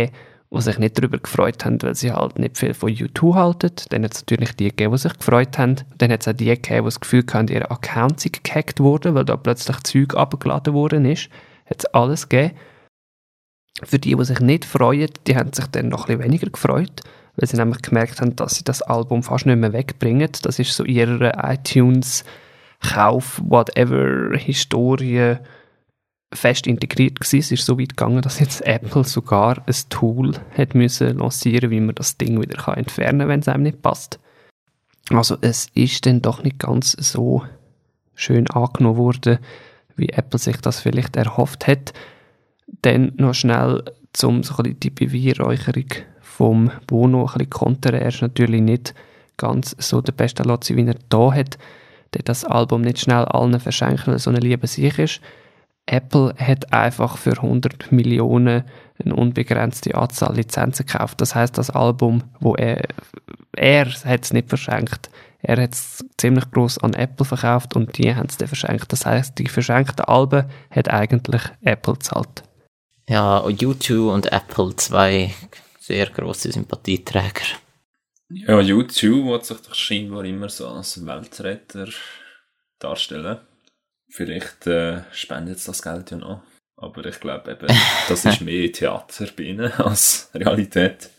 S1: die sich nicht darüber gefreut haben, weil sie halt nicht viel von U zwei halten. Dann hat es natürlich die gegeben, die sich gefreut haben. Dann hat es auch die gegeben, die das Gefühl hatten, ihre Accounts sind gehackt worden, weil da plötzlich Zeug abgeladen worden ist. Hat es alles gegeben. Für die, die sich nicht freuen, die haben sich dann noch ein bisschen weniger gefreut, weil sie nämlich gemerkt haben, dass sie das Album fast nicht mehr wegbringen. Das ist so ihre iTunes-Kauf, whatever, Historie fest integriert gewesen. Es ist so weit gegangen, dass jetzt Apple sogar ein Tool hat müssen lancieren, wie man das Ding wieder kann entfernen kann, wenn es einem nicht passt. Also es ist dann doch nicht ganz so schön angenommen worden, wie Apple sich das vielleicht erhofft hat. Dann noch schnell zum so ein bisschen die Beweihräucherung vom Bono ein bisschen kontern. Er ist natürlich nicht ganz so der beste Lotzi, wie er da hat, der das Album nicht schnell allen verschenken, weil so eine Liebe sich ist. Apple hat einfach für hundert Millionen eine unbegrenzte Anzahl Lizenzen gekauft. Das heisst, das Album, wo er, er hat es nicht verschenkt. Er hat es ziemlich gross an Apple verkauft und die haben es dann verschenkt. Das heisst, die verschenkten Alben hat eigentlich Apple gezahlt.
S3: Ja, U zwei und Apple, zwei sehr grosse Sympathieträger.
S2: Ja, U zwei will sich doch scheinbar immer so als Weltretter darstellen. Vielleicht äh, spendet das Geld ja noch. Aber ich glaube eben, das ist mehr Theater bei ihnen als Realität.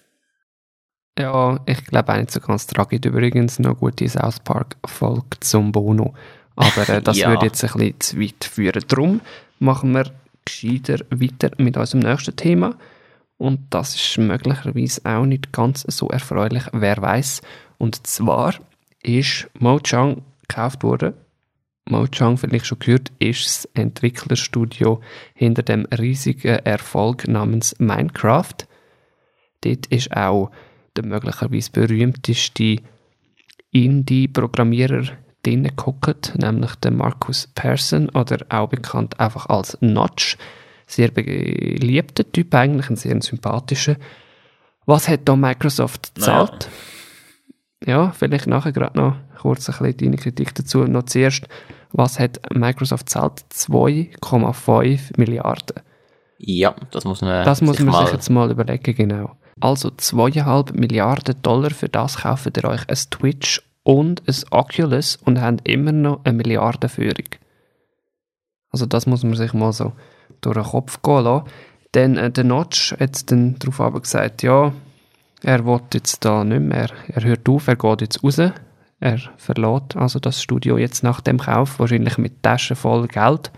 S1: Ja, ich glaube auch nicht so ganz. Es gibt übrigens noch gute South Park-Folge zum Bono. Aber äh, das
S3: Ja.
S1: würde jetzt ein bisschen zu weit führen. Darum machen wir gescheiter weiter mit unserem nächsten Thema. Und das ist möglicherweise auch nicht ganz so erfreulich, wer weiß. Und zwar ist Mojang gekauft worden. Mojang, vielleicht schon gehört, ist das Entwicklerstudio hinter dem riesigen Erfolg namens Minecraft. Dort ist auch der möglicherweise berühmteste Indie-Programmierer drinnen gehockt, nämlich der Marcus Persson, oder auch bekannt einfach als Notch. Sehr beliebter Typ eigentlich, ein sehr sympathischer. Was hat da Microsoft gezahlt? Naja. Ja, vielleicht nachher gerade noch kurz ein bisschen deine Kritik dazu. Noch zuerst, was hat Microsoft gezahlt? zwei Komma fünf Milliarden.
S3: Ja, das muss man,
S1: das muss
S3: sich,
S1: man
S3: mal
S1: sich jetzt mal überlegen, genau. Also zwei Komma fünf Milliarden Dollar, für das kauft ihr euch ein Twitch und ein Oculus und habt immer noch eine Milliardenführung. Also das muss man sich mal so durch den Kopf gehen lassen. Dann äh, der Notch hat dann darauf aber gesagt, ja, er will jetzt da nicht mehr, er hört auf, er geht jetzt raus, er verlässt also das Studio jetzt nach dem Kauf, wahrscheinlich mit Taschen voll Geld,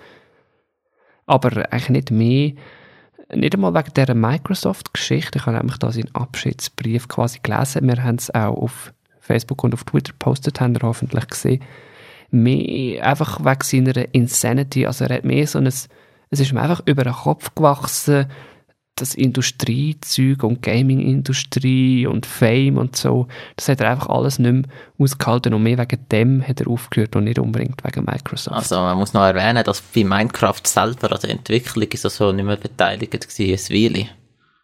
S1: aber eigentlich nicht mehr, nicht einmal wegen dieser Microsoft-Geschichte. Ich habe nämlich da seinen Abschiedsbrief quasi gelesen, wir haben es auch auf Facebook und auf Twitter gepostet, haben wir hoffentlich gesehen, mehr einfach wegen seiner Insanity, also er hat mehr so ein, es ist ihm einfach über den Kopf gewachsen, das Industriezeug und Gaming-Industrie und Fame und so, das hat er einfach alles nicht mehr ausgehalten und mehr wegen dem hat er aufgehört und nicht unbedingt wegen Microsoft.
S3: Also man muss noch erwähnen, dass bei Minecraft selber an der Entwicklung ist er so nicht mehr beteiligt gewesen, ein Weile.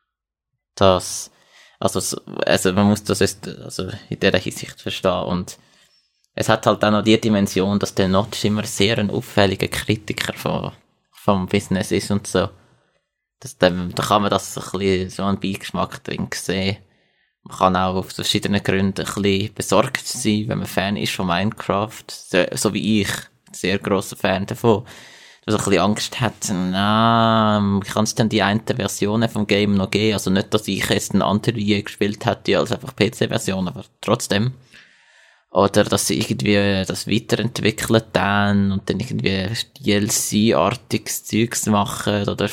S3: Das, also, also man muss das jetzt, also in dieser Hinsicht verstehen und es hat halt auch noch die Dimension, dass der Notch immer sehr ein auffälliger Kritiker von, vom Business ist und so. Das, da, da kann man das ein bisschen so einen Beigeschmack drin sehen. Man kann auch aus verschiedenen Gründen ein bisschen besorgt sein, wenn man Fan ist von Minecraft. So, so wie ich, ein sehr grosser Fan davon. Dass man ein bisschen Angst hat, na, kann es denn die eine Version vom Game noch geben? Also nicht, dass ich jetzt eine andere gespielt hätte als einfach P C-Version, aber trotzdem. Oder dass sie irgendwie das weiterentwickeln dann und dann irgendwie D L C-artiges Zeugs machen oder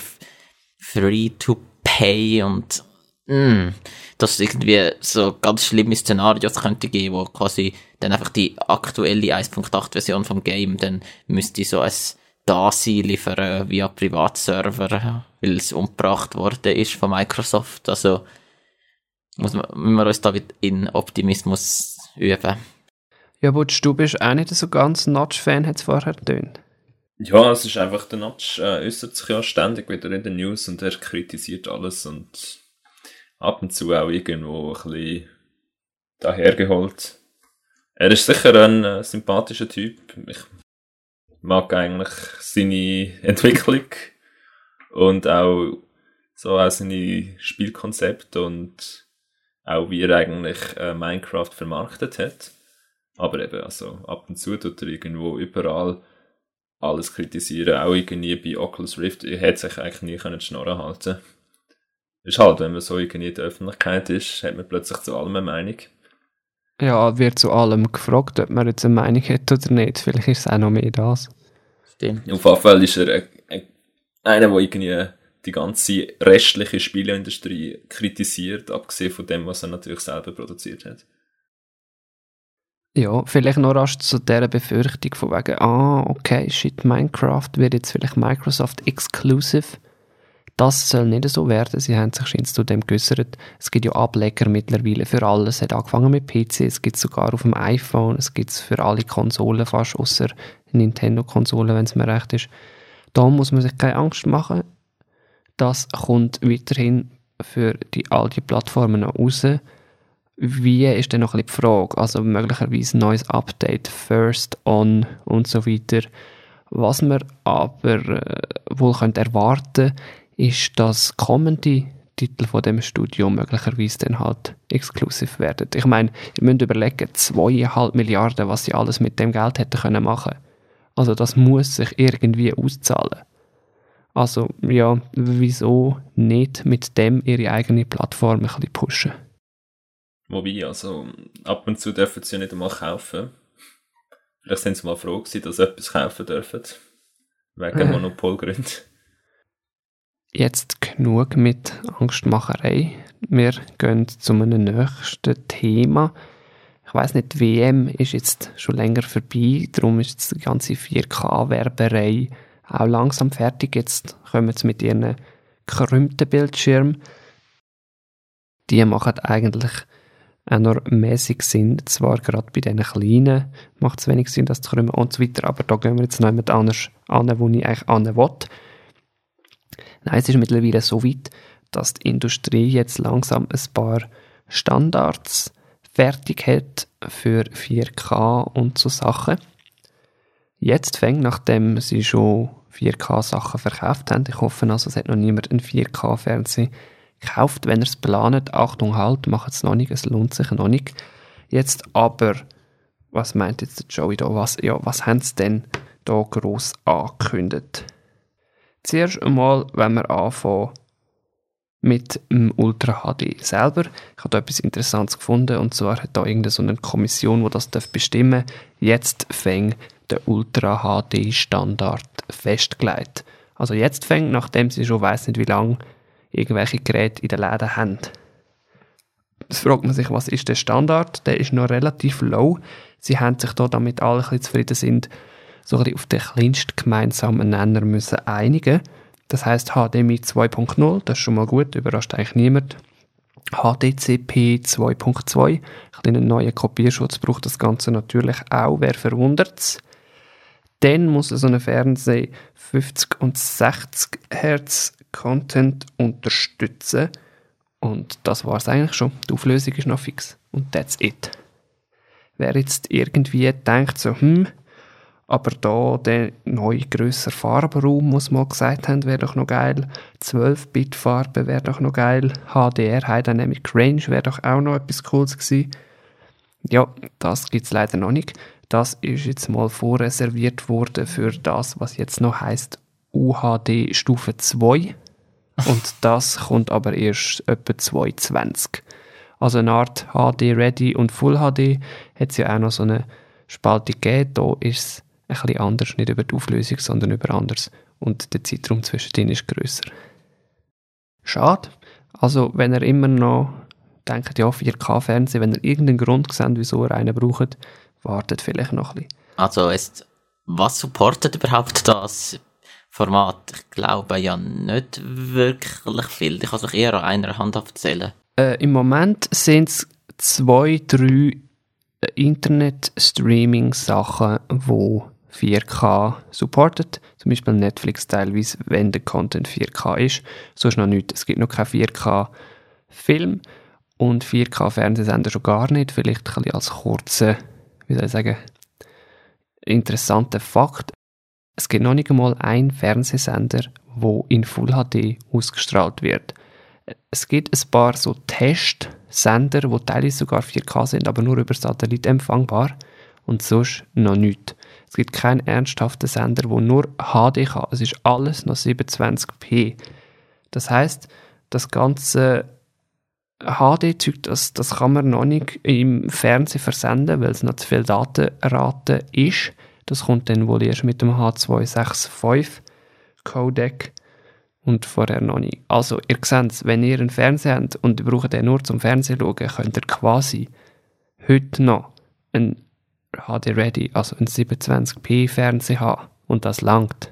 S3: Free-to-Pay und mh, dass es irgendwie so ganz schlimme Szenarios könnte geben, wo quasi dann einfach die aktuelle eins Punkt acht Version vom Game dann müsste so ein Dasein liefern via Privatserver, weil es umgebracht worden ist von Microsoft. Also muss man, müssen wir uns da in Optimismus üben.
S1: Ja, Butch, du bist auch nicht so ganz Notch-Fan, hat es vorher getönt.
S2: Ja, es ist einfach, der Notch äh, äußert sich ja ständig wieder in den News und er kritisiert alles und ab und zu auch irgendwo ein bisschen dahergeholt. Er ist sicher ein äh, sympathischer Typ. Ich mag eigentlich seine Entwicklung und auch so auch seine Spielkonzepte und auch wie er eigentlich äh, Minecraft vermarktet hat. Aber eben, also ab und zu tut er irgendwo überall alles kritisieren, auch irgendwie bei Oculus Rift. Er hat sich eigentlich nie können die Schnorren halten. Ist halt, wenn man so irgendwie in der Öffentlichkeit ist, hat man plötzlich zu allem eine Meinung.
S1: Ja, wird zu allem gefragt, ob man jetzt eine Meinung hat oder nicht. Vielleicht ist es auch noch mehr das.
S3: Stimmt.
S2: Auf jeden Fall ist er äh, äh, einer, der irgendwie die ganze restliche Spieleindustrie kritisiert, abgesehen von dem, was er natürlich selber produziert hat.
S1: Ja, vielleicht noch rasch zu dieser Befürchtung von wegen, ah, okay, shit, Minecraft wird jetzt vielleicht Microsoft exclusive. Das soll nicht so werden. Sie haben sich schon zu dem geäussert. Es gibt ja Ableger mittlerweile für alles. Es hat angefangen mit P C, es gibt es sogar auf dem iPhone, es gibt es für alle Konsolen fast, außer Nintendo-Konsolen, wenn es mir recht ist. Da muss man sich keine Angst machen. Das kommt weiterhin für die, all die Plattformen noch raus. Wie ist dann noch ein bisschen die Frage? Also möglicherweise ein neues Update, First On und so weiter. Was man aber äh, wohl könnte erwarten, ist, dass kommende Titel von dem Studio möglicherweise dann halt exklusiv werden. Ich meine, ihr müsst überlegen, zweieinhalb Milliarden, was sie alles mit dem Geld hätten können machen. Also das muss sich irgendwie auszahlen. Also ja, wieso nicht mit dem ihre eigene Plattform ein bisschen pushen?
S2: Wobei, also ab und zu dürfen sie ja nicht einmal kaufen. Vielleicht sind sie mal froh gewesen, dass sie etwas kaufen dürfen. Wegen äh. Monopolgründen.
S1: Jetzt genug mit Angstmacherei. Wir gehen zu einem nächsten Thema. Ich weiss nicht, die W M ist jetzt schon länger vorbei, darum ist jetzt die ganze vier K-Werberei auch langsam fertig. Jetzt kommen sie mit ihren gekrümmten Bildschirmen. Die machen eigentlich auch noch mäßig Sinn. Zwar gerade bei diesen kleinen macht es wenig Sinn, das zu krümmen und so weiter, aber da gehen wir jetzt noch jemand anders an, wo ich eigentlich an will. Nein, es ist mittlerweile so weit, dass die Industrie jetzt langsam ein paar Standards fertig hat für vier K und so Sachen. Jetzt fängt, nachdem sie schon vier K-Sachen verkauft haben, ich hoffe also, es hat noch niemand einen vier K-Fernseher gekauft. Wenn ihr es plant, Achtung halt, macht es noch nicht, es lohnt sich noch nicht. Jetzt aber, was meint jetzt der Joey da? Was, ja, was haben sie denn da gross angekündigt? Zuerst einmal, wenn wir anfangen mit dem Ultra H D selber. Ich habe da etwas Interessantes gefunden, und zwar hat da irgendeine so eine Kommission, die das bestimmen darf. Jetzt fängt der Ultra H D Standard festgelegt. Also jetzt fängt, nachdem sie schon weiss nicht wie lange irgendwelche Geräte in den Läden haben. Jetzt fragt man sich, was ist der Standard? Der ist noch relativ low. Sie haben sich da, damit alle ein bisschen zufrieden sind, so ein bisschen auf den kleinsten gemeinsamen Nenner müssen einigen. Das heisst H D M I zwei Punkt null, das ist schon mal gut, überrascht eigentlich niemand. H D C P zwei Punkt zwei, einen neuen Kopierschutz braucht das Ganze natürlich auch, wer verwundert's. Dann muss so ein Fernseher fünfzig und sechzig Hertz Content unterstützen. Und das war es eigentlich schon. Die Auflösung ist noch fix. Und that's it. Wer jetzt irgendwie denkt so, hm, aber da der neue grösser Farbraum, muss man gesagt haben, wäre doch noch geil. zwölf Bit Farbe wäre doch noch geil. H D R, High Dynamic Range, wäre doch auch noch etwas Cooles gewesen. Ja, das gibt es leider noch nicht. Das ist jetzt mal vorreserviert worden für das, was jetzt noch heisst U H D Stufe zwei. Und das kommt aber erst etwa zwanzig zwanzig. Also eine Art H D Ready und Full H D hat es ja auch noch so eine Spaltung gegeben. Da ist es ein bisschen anders, nicht über die Auflösung, sondern über anders. Und der Zeitraum zwischendrin ist grösser. Schade. Also wenn ihr immer noch denkt, ja, vier K-Fernsehen, wenn ihr irgendeinen Grund seht, wieso ihr einen braucht, wartet vielleicht noch ein bisschen.
S3: Also ist, was supportet überhaupt das Format? Ich glaube ja nicht wirklich viel. Ich kann es eher an einer Hand aufzählen.
S1: Äh, Im Moment sind es zwei, drei Internet-Streaming-Sachen, die vier K supportet. Zum Beispiel Netflix teilweise, wenn der Content vier K ist. So ist noch nichts. Es gibt noch keinen vier K-Film und vier K-Fernsehsender schon gar nicht. Vielleicht ein bisschen als kurze, wie soll ich sagen, interessanter Fakt. Es gibt noch nicht einmal einen Fernsehsender, wo in Full H D ausgestrahlt wird. Es gibt ein paar so Testsender, die teilweise sogar vier K sind, aber nur über Satellit empfangbar und sonst noch nichts. Es gibt keinen ernsthaften Sender, der nur H D kann. Es ist alles noch siebenundzwanzig p. Das heisst, das ganze H D-Zeug, das, das kann man noch nicht im Fernsehen versenden, weil es noch zu viel Datenrate ist. Das kommt dann wohl erst mit dem H zweihundertfünfundsechzig Codec und vorher noch nicht. Also, ihr seht es, wenn ihr einen Fernseher habt und ihr braucht den nur zum Fernsehen schauen, könnt ihr quasi heute noch einen H D-Ready, also einen siebenundzwanzig p Fernseher haben. Und das langt.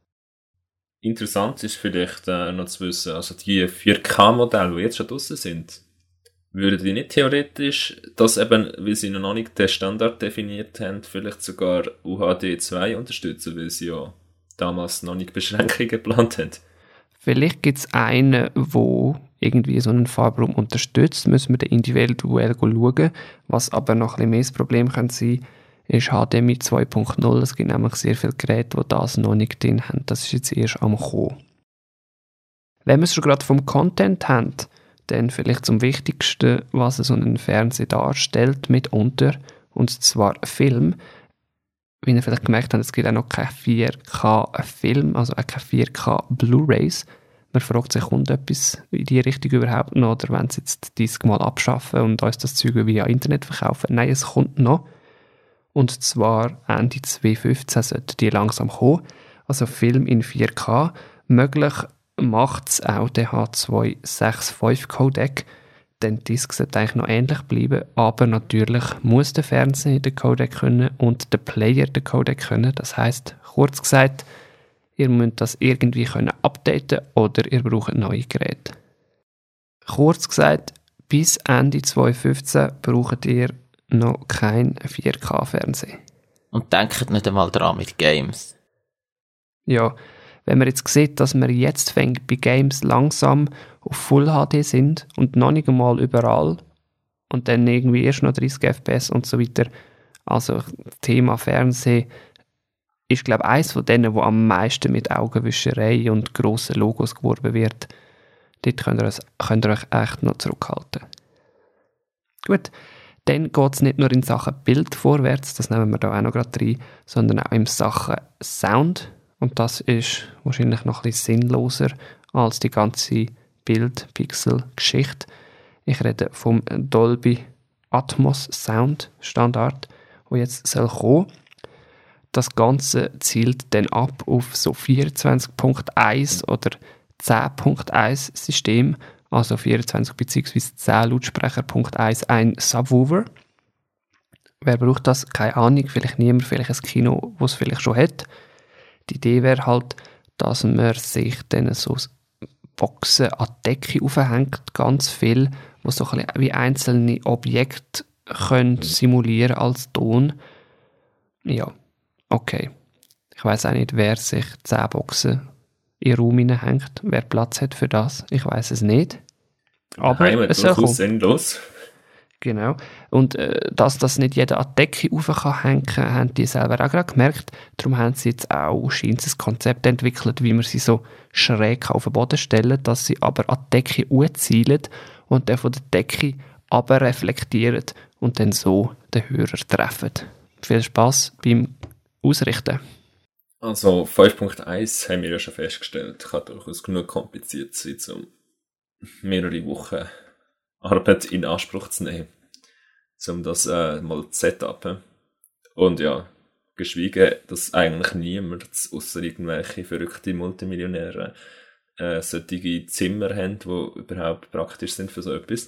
S2: Interessant ist vielleicht äh, noch zu wissen, also die vier K-Modelle, die jetzt schon draussen sind, würden die nicht theoretisch, dass eben, weil sie noch nicht den Standard definiert haben, vielleicht sogar U H D zwei unterstützen, weil sie ja damals noch nicht Beschränkungen geplant haben?
S1: Vielleicht gibt es einen, der irgendwie so einen Farbraum unterstützt, müssen wir dann individuell schauen. Was aber noch ein bisschen mehr das Problem kann sein, ist H D M I zwei Punkt null. Es gibt nämlich sehr viele Geräte, die das noch nicht drin haben. Das ist jetzt erst am Kommen. Wenn wir es schon gerade vom Content haben, dann vielleicht zum Wichtigsten, was so ein Fernseher darstellt mitunter, und zwar Film. Wie ihr vielleicht gemerkt habt, es gibt auch noch kein vier K-Film, also auch keine vier K Blu-Rays. Man fragt sich, kommt etwas in die Richtung überhaupt noch, oder wenn sie jetzt die Disc mal abschaffen und uns das Zeug via Internet verkaufen? Nein, es kommt noch. Und zwar Ende zwanzig fünfzehn sollte die langsam kommen. Also Film in vier K. Möglich macht es auch der H zweihundertfünfundsechzig Codec. Denn die Disc sollte eigentlich noch ähnlich bleiben, aber natürlich muss der Fernseher den Codec können und der Player den Codec können. Das heisst, kurz gesagt, ihr müsst das irgendwie können updaten oder ihr braucht neue Geräte. Kurz gesagt, bis Ende zwanzig fünfzehn braucht ihr noch kein vier K Fernseher.
S3: Und denkt nicht einmal dran mit Games.
S1: Ja, wenn man jetzt sieht, dass wir jetzt fängt bei Games langsam auf Full H D sind und noch nicht einmal überall und dann irgendwie erst noch dreißig F P S und so weiter. Also das Thema Fernsehen ist, glaube ich, eines von denen, wo am meisten mit Augenwischerei und grossen Logos geworben wird. Dort könnt ihr, könnt ihr euch echt noch zurückhalten. Gut, dann geht es nicht nur in Sachen Bild vorwärts, das nehmen wir da auch noch gerade rein, sondern auch in Sachen Sound. Und das ist wahrscheinlich noch ein bisschen sinnloser als die ganze Bild-Pixel-Geschichte. Ich rede vom Dolby Atmos Sound Standard, der jetzt soll kommen. Das Ganze zielt dann ab auf so vierundzwanzig Punkt eins oder zehn Punkt eins System, also vierundzwanzig bzw. zehn Lautsprecher Punkt eins, ein Subwoofer. Wer braucht das? Keine Ahnung, vielleicht niemand, vielleicht ein Kino, das es vielleicht schon hat. Die Idee wäre halt, dass man sich dann so Boxen an die Decke aufhängt, ganz viel, wo so ein bisschen wie einzelne Objekte können simulieren als Ton. Ja, okay. Ich weiss auch nicht, wer sich zehn Boxen in den Raum hineinhängt, wer Platz hat für das. Ich weiss es nicht. Aber
S2: Heimat,
S1: es soll kommen.
S2: Sinnlos.
S1: Genau. Und äh, dass das nicht jeder an die Decke rauf kann hängen, haben die selber auch gerade gemerkt. Darum haben sie jetzt auch scheint ein Konzept entwickelt, wie man sie so schräg auf den Boden stellen, dass sie aber an die Decke anzielen und dann von der Decke aber reflektieren und dann so den Hörer treffen. Viel Spass beim Ausrichten.
S2: Also fünf Punkt eins haben wir ja schon festgestellt, kann durchaus genug kompliziert sein, um mehrere Wochen Arbeit in Anspruch zu nehmen, um das äh, mal zu setupen. Und ja, geschwiegen, dass eigentlich niemand, ausser irgendwelche verrückte Multimillionäre, äh, solche Zimmer haben, die überhaupt praktisch sind für so etwas.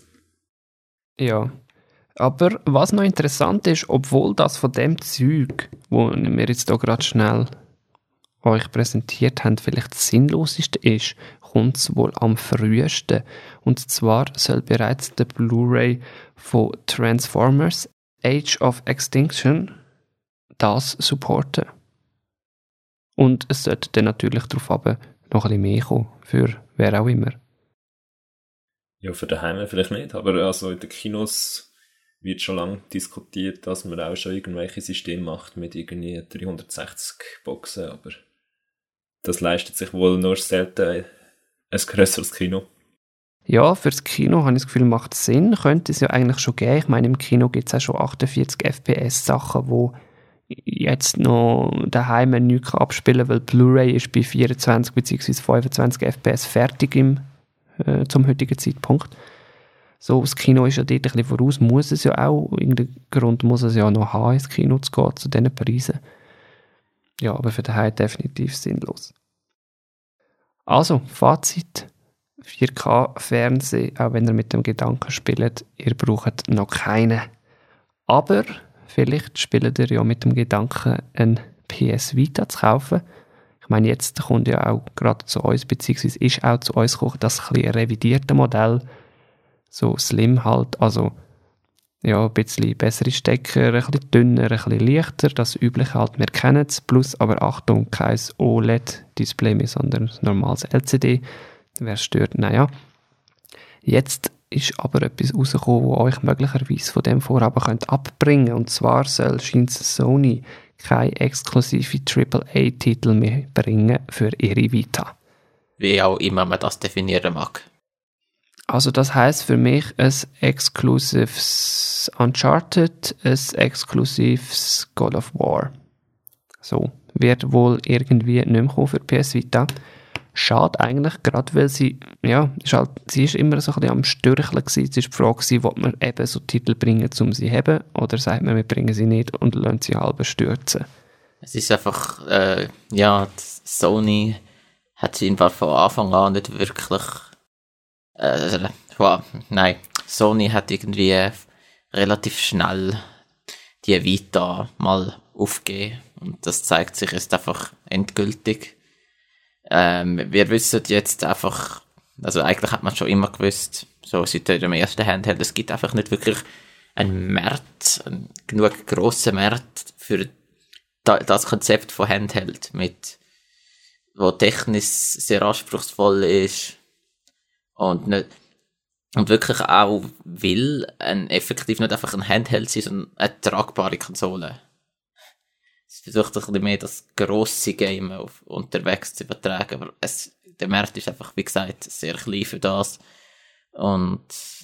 S1: Ja, aber was noch interessant ist, obwohl das von dem Zeug, wo wir jetzt hier gerade schnell euch präsentiert haben, vielleicht das Sinnloseste ist, kommt es wohl am frühesten. Und zwar soll bereits der Blu-ray von Transformers Age of Extinction das supporten. Und es sollte dann natürlich darauf aber noch ein bisschen mehr kommen, für wer auch immer.
S2: Ja, für daheim vielleicht nicht, aber also in den Kinos wird schon lange diskutiert, dass man auch schon irgendwelche Systeme macht mit irgendwie dreihundertsechzig Boxen, aber das leistet sich wohl nur selten ein grösseres Kino.
S1: Ja, fürs Kino habe ich das Gefühl, macht Sinn. Könnte es ja eigentlich schon geben. Ich meine, im Kino gibt es auch schon achtundvierzig F P S-Sachen, wo jetzt noch daheim nichts abspielen kann, weil Blu-ray ist bei vierundzwanzig bzw. fünfundzwanzig F P S fertig im, äh, zum heutigen Zeitpunkt. So, das Kino ist ja dort ein bisschen voraus, muss es ja auch. Irgendeinen Grund muss es ja noch haben, ins Kino zu gehen, zu diesen Preisen. Ja, aber für daheim definitiv sinnlos. Also, Fazit. vier K-Fernsehen, auch wenn ihr mit dem Gedanken spielt, ihr braucht noch keinen. Aber vielleicht spielt ihr ja mit dem Gedanken, ein P S Vita zu kaufen. Ich meine, jetzt kommt ja auch gerade zu uns, beziehungsweise ist auch zu uns gekommen, das ein bisschen revidierte Modell, so slim halt, also ja, ein bisschen bessere Stecker, ein bisschen dünner, ein bisschen leichter, das Übliche halt, wir kennen es, plus aber Achtung, kein O L E D-Display mehr, sondern ein normales L C D. Wer stört? Naja. Jetzt ist aber etwas rausgekommen, das euch möglicherweise von dem Vorhaben könnt abbringen. Und zwar soll scheint Sony keine exklusive Triple A-Titel mehr bringen für ihre Vita.
S3: Wie auch immer man das definieren mag.
S1: Also das heisst für mich ein exklusives Uncharted, ein exklusives God of War. So, wird wohl irgendwie nicht mehr kommen für P S Vita. Schade eigentlich, gerade weil sie, ja, ist halt, sie ist immer so ein bisschen am Störcheln gewesen. Es war die Frage gewesen, ob man eben so Titel bringen, um sie zu haben, oder sagt man, wir bringen sie nicht und lassen sie halb stürzen.
S3: Es ist einfach, äh, ja, Sony hat scheinbar von Anfang an nicht wirklich, äh, wow, nein, Sony hat irgendwie relativ schnell die Vita mal aufgegeben und das zeigt sich jetzt einfach endgültig. Ähm, wir wissen jetzt einfach, also eigentlich hat man schon immer gewusst, so seit dem ersten Handheld, es gibt einfach nicht wirklich einen Markt, einen genug grossen Markt für da, das Konzept von Handheld, mit, wo technisch sehr anspruchsvoll ist und nicht, und wirklich auch will ein effektiv nicht einfach ein Handheld sein, sondern eine tragbare Konsole. Es versucht ein bisschen mehr das grosse Game auf unterwegs zu übertragen, aber es, der Markt ist einfach, wie gesagt, sehr klein für das. Und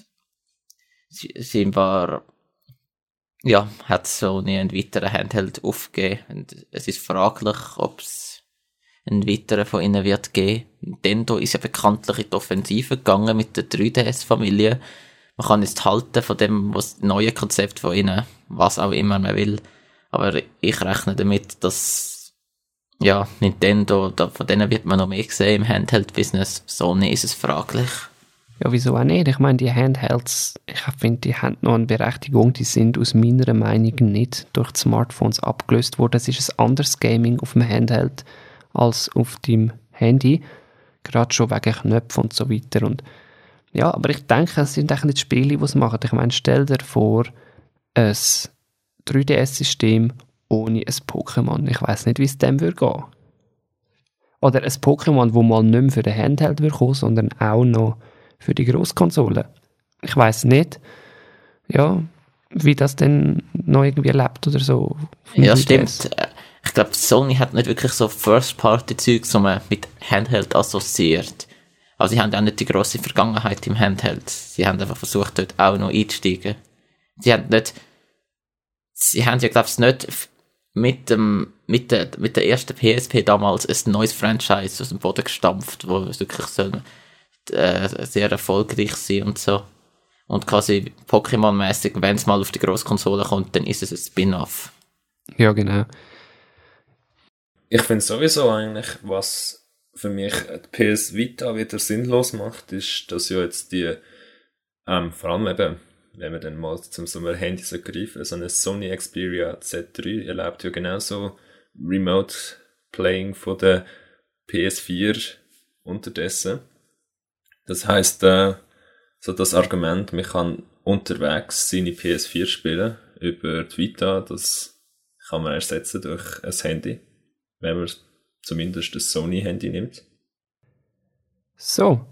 S3: scheinbar, ja, hat Sony einen weiteren Handheld aufgegeben. Und es ist fraglich, ob es einen weiteren von ihnen wird geben. Nintendo ist ja bekanntlich in die Offensive gegangen mit der drei D S-Familie. Man kann jetzt halten von dem was neue Konzept von ihnen, was auch immer man will. Aber ich rechne damit, dass, ja, Nintendo, da, von denen wird man noch mehr sehen im Handheld-Business. Sony ist es fraglich.
S1: Ja, wieso auch nicht? Ich meine, die Handhelds, ich finde, die haben noch eine Berechtigung. Die sind aus meiner Meinung nicht durch die Smartphones abgelöst worden. Es ist ein anderes Gaming auf dem Handheld als auf dem Handy. Gerade schon wegen Knöpfen und so weiter. Und ja, aber ich denke, es sind eigentlich nicht Spiele, die es machen. Ich meine, stell dir vor, ein drei D S-System ohne ein Pokémon. Ich weiss nicht, wie es dem würde gehen. Oder ein Pokémon, wo mal nicht mehr für den Handheld würde kommen, sondern auch noch für die Grosskonsole. Ich weiss nicht, ja, wie das denn noch irgendwie lebt oder so.
S3: Ja, stimmt. Ich glaube, Sony hat nicht wirklich so First-Party-Zeug, so man mit Handheld assoziiert. Aber sie haben auch nicht die grosse Vergangenheit im Handheld. Sie haben einfach versucht, dort auch noch einzusteigen. Sie haben nicht Sie haben ja, glaube ich, nicht mit dem, mit der, mit der ersten P S P damals ein neues Franchise aus dem Boden gestampft, wo es wirklich soll, äh, sehr erfolgreich sein und so. Und quasi Pokémon-mäßig, wenn es mal auf die Grosskonsole kommt, dann ist es ein Spin-off.
S1: Ja, genau.
S2: Ich finde sowieso eigentlich, was für mich die P S Vita wieder sinnlos macht, ist, dass ja jetzt die, ähm, vor allem eben, wenn man dann mal zum so einem Handy so greifen, so eine Sony Xperia Z drei erlaubt ja genauso Remote Playing von der P S vier unterdessen. Das heisst, äh, so das Argument, man kann unterwegs seine P S vier spielen über die Vita, das kann man ersetzen durch ein Handy, wenn man zumindest das Sony-Handy nimmt.
S1: So.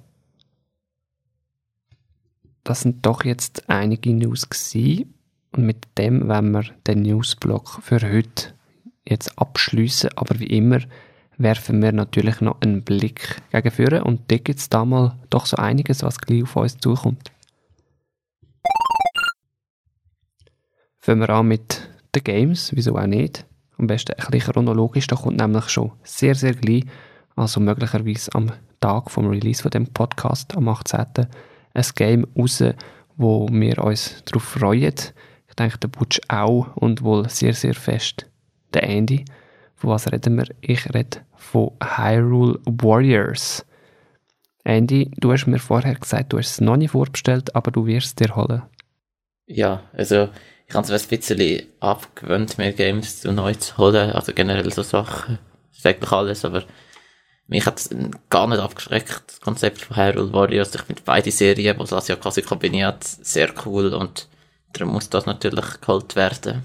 S1: Das sind doch jetzt einige News gewesen. Und mit dem wollen wir den Newsblock für heute jetzt abschliessen. Aber wie immer, werfen wir natürlich noch einen Blick gegen vorne und da gibt es da mal doch so einiges, was gleich auf uns zukommt. Fangen wir an mit den Games, wieso auch nicht. Am besten ein bisschen chronologisch, da kommt nämlich schon sehr, sehr gleich, also möglicherweise am Tag vom Release von dem Podcast, am achtzehnten ein Game raus, wo wir uns darauf freuen. Ich denke, der Butch auch und wohl sehr, sehr fest der Andy. Von was reden wir? Ich rede von Hyrule Warriors. Andy, du hast mir vorher gesagt, du hast es noch nicht vorbestellt, aber du wirst es dir holen.
S3: Ja, also ich habe es ein bisschen abgewöhnt, mehr Games zu neu zu holen, also generell so Sachen, das ist eigentlich alles, aber mich hat es gar nicht abgeschreckt, das Konzept von Hyrule Warriors. Ich finde beide Serien, die das ja quasi kombiniert, sehr cool und darum muss das natürlich geholt werden.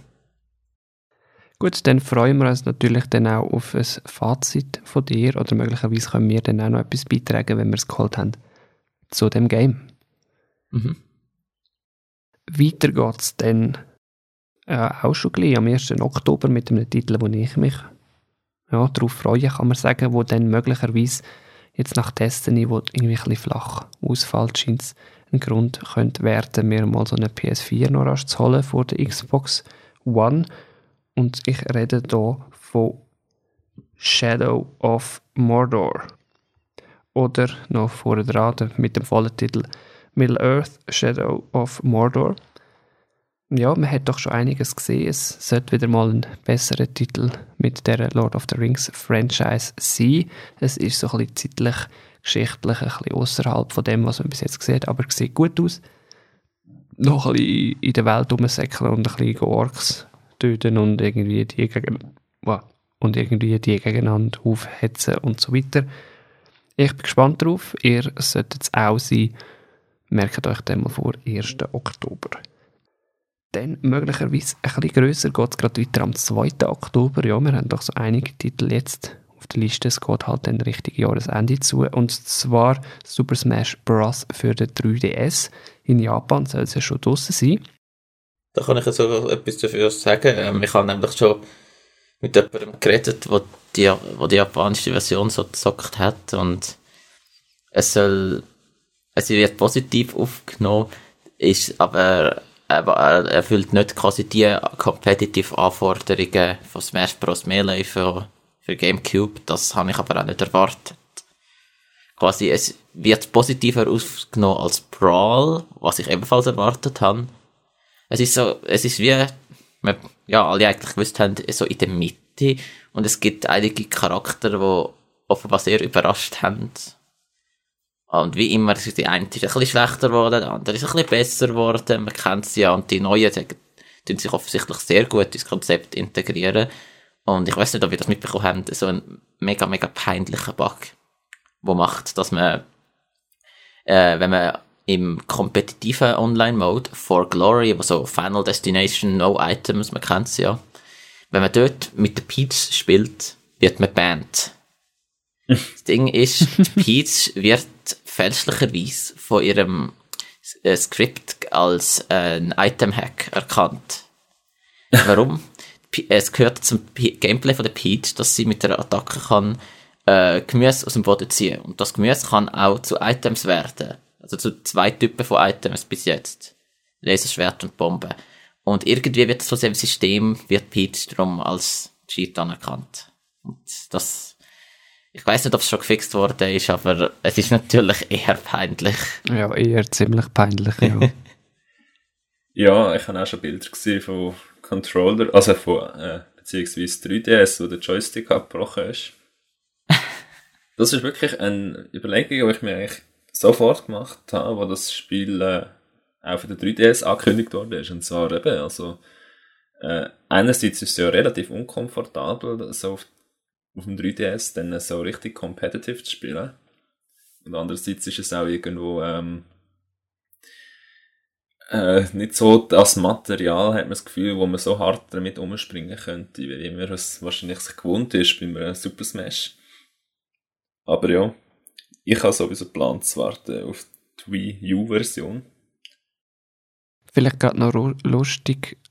S1: Gut, dann freuen wir uns natürlich dann auch auf ein Fazit von dir oder möglicherweise können wir dann auch noch etwas beitragen, wenn wir es geholt haben, zu dem Game.
S3: Mhm.
S1: Weiter geht es dann äh, auch schon gleich am ersten Oktober mit einem Titel, wo ich mich ja, darauf freue, kann man sagen, wo dann möglicherweise jetzt nach Destiny, wo irgendwie ein bisschen flach ausfällt, scheint es ein Grund könnte werden, mir mal so eine P S vier noch rasch zu holen vor der Xbox One. Und ich rede hier von Shadow of Mordor. Oder noch vorher dran mit dem vollen Titel Middle-earth Shadow of Mordor. Ja, man hat doch schon einiges gesehen. Es sollte wieder mal ein besserer Titel mit der Lord of the Rings Franchise sein. Es ist so ein bisschen zeitlich, geschichtlich, ein bisschen außerhalb von dem, was man bis jetzt sieht, aber es sieht gut aus. Noch ein bisschen in der Welt rumsäckeln und ein bisschen Orks töten und irgendwie die gegen, und irgendwie die gegeneinander aufhetzen und so weiter. Ich bin gespannt drauf. Ihr solltet es auch sein. Merkt euch den mal vor, ersten Oktober. Dann möglicherweise ein bisschen grösser geht es gerade weiter am zweiten Oktober. Ja, wir haben doch so einige Titel jetzt auf der Liste. Es geht halt dann richtig Jahresende zu. Und zwar Super Smash Bros. Für den drei D S. In Japan soll es ja schon draussen sein.
S3: Da kann ich jetzt auch etwas dafür sagen. Ähm, ich habe nämlich schon mit jemandem geredet, der die, wo die japanische Version so gezockt hat. Und es soll, es wird positiv aufgenommen, ist aber aber er erfüllt nicht quasi die competitive Anforderungen von Smash Bros. Melee für, für GameCube. Das habe ich aber auch nicht erwartet. Quasi, es wird positiver aufgenommen als Brawl, was ich ebenfalls erwartet habe. Es ist so, es ist wie, wir, ja, alle eigentlich gewusst haben, so in der Mitte. Und es gibt einige Charaktere, die offenbar sehr überrascht haben. Und wie immer, die eine ist ein bisschen schlechter geworden, die andere ist ein bisschen besser geworden. Man kennt sie ja und die Neuen tun sich offensichtlich sehr gut ins Konzept integrieren. Und ich weiss nicht, ob ihr das mitbekommen habt, so ein mega, mega peinlicher Bug, der macht, dass man, äh, wenn man im kompetitiven Online-Mode For Glory, also Final Destination, No Items, man kennt sie ja, wenn man dort mit der Peach spielt, wird man banned. Das Ding ist, Peach wird fälschlicherweise von ihrem äh, Skript als äh, ein Item-Hack erkannt. Warum? Es gehört zum P- Gameplay von der Peach, dass sie mit der Attacke kann äh, Gemüse aus dem Boden ziehen. Und das Gemüse kann auch zu Items werden. Also zu zwei Typen von Items bis jetzt. Laserschwert und Bombe. Und irgendwie wird von diesem System wird Peach darum als Cheat anerkannt. Und das Ich weiss nicht, ob es schon gefixt worden ist, aber es ist natürlich eher peinlich.
S1: Ja, eher ziemlich peinlich, ja.
S2: Ja, ich habe auch schon Bilder gesehen von Controller, also von, äh, beziehungsweise drei D S, wo der Joystick abgebrochen ist. Das ist wirklich eine Überlegung, die ich mir eigentlich sofort gemacht habe, wo das Spiel äh, auch für den drei D S angekündigt worden ist. Und zwar eben, also, äh, einerseits ist es ja relativ unkomfortabel, so auf auf dem drei D S dann so richtig competitive zu spielen. Und andererseits ist es auch irgendwo ähm, äh, nicht so das Material, hat man das Gefühl, wo man so hart damit umspringen könnte, wie man es wahrscheinlich sich gewohnt ist bei einem Super Smash. Aber ja, ich habe sowieso geplant zu warten auf die Wii U-Version.
S1: Vielleicht gerade noch ru- lustig,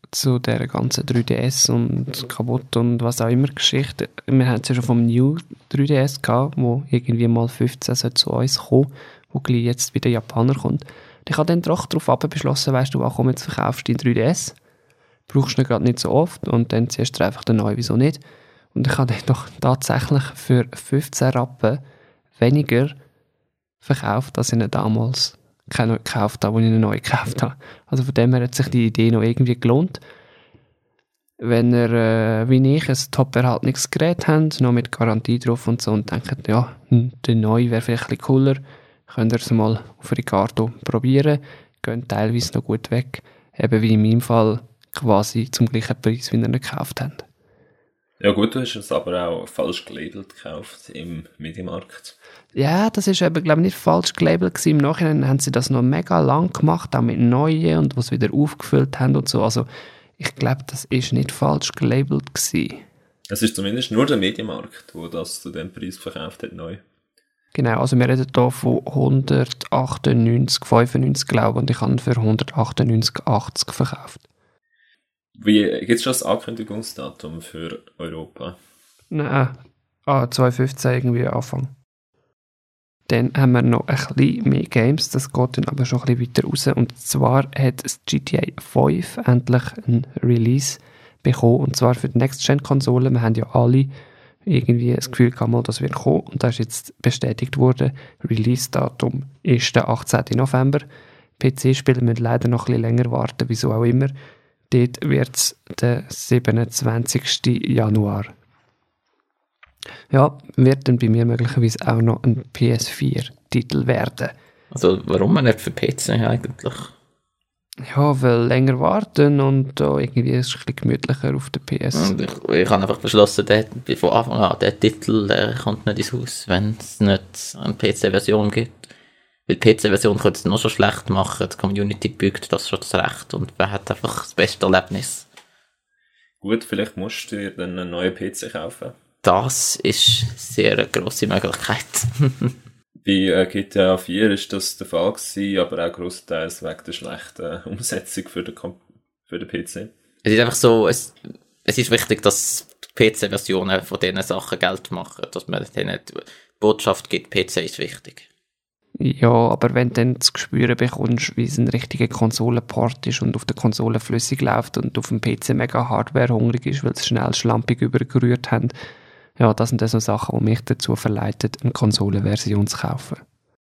S1: zu der ganzen drei D S und kaputt und was auch immer Geschichte. Wir hatten es ja schon vom New drei D S gehabt, wo irgendwie mal fünfzehn soll zu uns kommen, wo gleich jetzt bei den Japanern kommt. Und ich habe dann doch darauf ab beschlossen, weißt du, komm, jetzt verkaufst du den drei D S, brauchst du ihn gerade nicht so oft und dann ziehst du einfach den neuen, wieso nicht? Und ich habe dann doch tatsächlich für fünfzehn Rappen weniger verkauft, als ich ihn damals gekauft habe, als ich ihn neu gekauft habe. Also von dem her hat sich die Idee noch irgendwie gelohnt. Wenn ihr, äh, wie ich, ein top-erhaltenes Gerät habt, noch mit Garantie drauf und so, und denkt, ja, der neue wäre vielleicht ein bisschen cooler, könnt ihr es mal auf Ricardo probieren, gehen teilweise noch gut weg, eben wie in meinem Fall quasi zum gleichen Preis, wie ihr ihn gekauft habt.
S2: Ja gut, du hast es aber auch falsch gelabelt gekauft im Mediamarkt.
S1: Ja, das ist eben, glaube ich, nicht falsch gelabelt gewesen. Im Nachhinein haben sie das noch mega lang gemacht, auch mit neuen und was wieder aufgefüllt haben und so. Also ich glaube, das ist nicht falsch gelabelt gewesen.
S2: Es ist zumindest nur der Mediamarkt, der das zu dem Preis verkauft hat, neu.
S1: Genau, also wir reden hier von hundertachtundneunzig, fünfundneunzig, glaube ich, und ich habe ihn für hundertachtundneunzig, achtzig verkauft.
S2: Wie, gibt es schon das Ankündigungsdatum für Europa?
S1: Nein, ah, zwanzig fünfzehn irgendwie Anfang. Dann haben wir noch ein bisschen mehr Games, das geht dann aber schon ein bisschen weiter raus. Und zwar hat das G T A fünf endlich ein Release bekommen, und zwar für die Next-Gen-Konsole. Wir haben ja alle irgendwie das Gefühl gehabt, das wird kommen, und das ist jetzt bestätigt worden. Release-Datum ist der achtzehnten November. P C-Spieler müssen leider noch ein bisschen länger warten, wieso auch immer. Dort wird es der siebenundzwanzigsten Januar. Ja, wird dann bei mir möglicherweise auch noch ein P S vier Titel werden.
S3: Also warum nicht für P C eigentlich?
S1: Ja, weil länger warten und da irgendwie ist es ein bisschen gemütlicher auf der P S.
S3: Und ich, ich habe einfach beschlossen, der, von Anfang an, der Titel der kommt nicht ins Haus, wenn es nicht eine P C-Version gibt. Weil die P C-Version könnte es noch schon schlecht machen, die Community bügt das schon zurecht und man hat einfach das beste Erlebnis.
S2: Gut, vielleicht musst du dir dann einen neuen P C kaufen.
S3: Das ist eine sehr grosse Möglichkeit.
S2: Bei äh, G T A vier ist das der Fall gewesen, aber auch grosstenteils wegen der schlechten Umsetzung für den, Kom- für den P C.
S3: Es ist einfach so, es, es ist wichtig, dass die P C-Versionen von diesen Sachen Geld machen, dass man denen die Botschaft gibt, P C ist wichtig.
S1: Ja, aber wenn du dann das Gespür bekommst, wie es ein richtiger Konsolenport ist und auf der Konsole flüssig läuft und auf dem P C mega Hardware hungrig ist, weil sie schnell schlampig übergerührt haben, ja, das sind dann so Sachen, die mich dazu verleiten, eine Konsolenversion zu kaufen.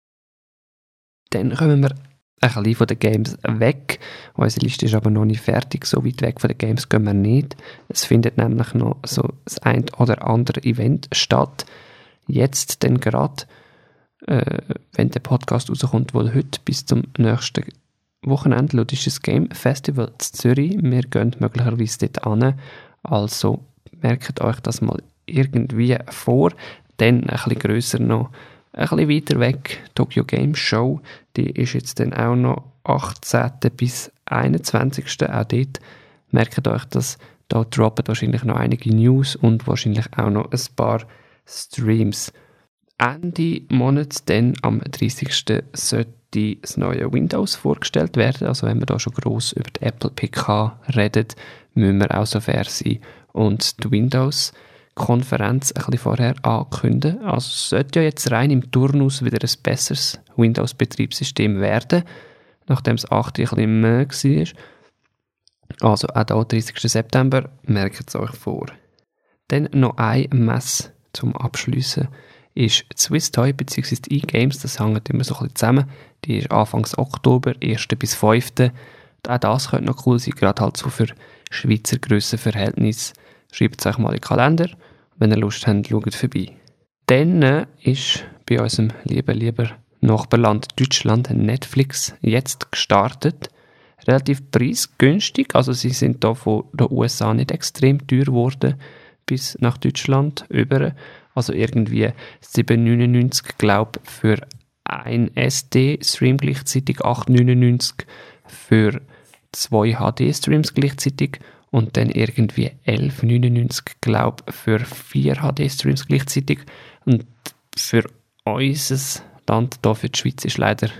S1: Dann kommen wir ein bisschen von den Games weg. Unsere Liste ist aber noch nicht fertig. So weit weg von den Games gehen wir nicht. Es findet nämlich noch so das ein oder andere Event statt. Jetzt dann gerade, äh, wenn der Podcast rauskommt, wohl heute bis zum nächsten Wochenende, Ludisches Game Festival in Zürich. Wir gehen möglicherweise dort hin. Also merkt euch das mal irgendwie vor. Dann ein bisschen grösser noch, ein bisschen weiter weg, Tokyo Game Show, die ist jetzt dann auch noch achtzehnten bis einundzwanzigsten Auch dort merkt euch, dass da droppen wahrscheinlich noch einige News und wahrscheinlich auch noch ein paar Streams. Ende Monat dann am dreißigsten sollte das neue Windows vorgestellt werden. Also wenn wir da schon gross über die Apple P K reden, müssen wir auch so fair sein und die Windows Konferenz ein bisschen vorher ankündigen. Also es sollte ja jetzt rein im Turnus wieder ein besseres Windows-Betriebssystem werden, nachdem es acht ein bisschen mehr war. Also auch da dreißigsten September, merkt es euch vor. Dann noch eine Messe zum Abschliessen ist die Swiss Toy bzw. die E-Games, das hängt immer so ein bisschen zusammen. Die ist Anfang Oktober, ersten bis fünften Auch das könnte noch cool sein, gerade halt so für Schweizer Grössenverhältnisse. Schreibt es euch mal in den Kalender. Wenn ihr Lust habt, schaut vorbei. Dann äh, ist bei unserem lieben, lieber Nachbarland Deutschland Netflix jetzt gestartet. Relativ preisgünstig. Also sie sind da von den U S A nicht extrem teuer geworden bis nach Deutschland über. Also irgendwie sieben neunundneunzig, glaube ich, für ein S D-Stream gleichzeitig, acht neunundneunzig für zwei H D-Streams gleichzeitig. Und dann irgendwie elf neunundneunzig, glaube ich, für vier H D-Streams gleichzeitig. Und für unser Land, hier für die Schweiz, ist leider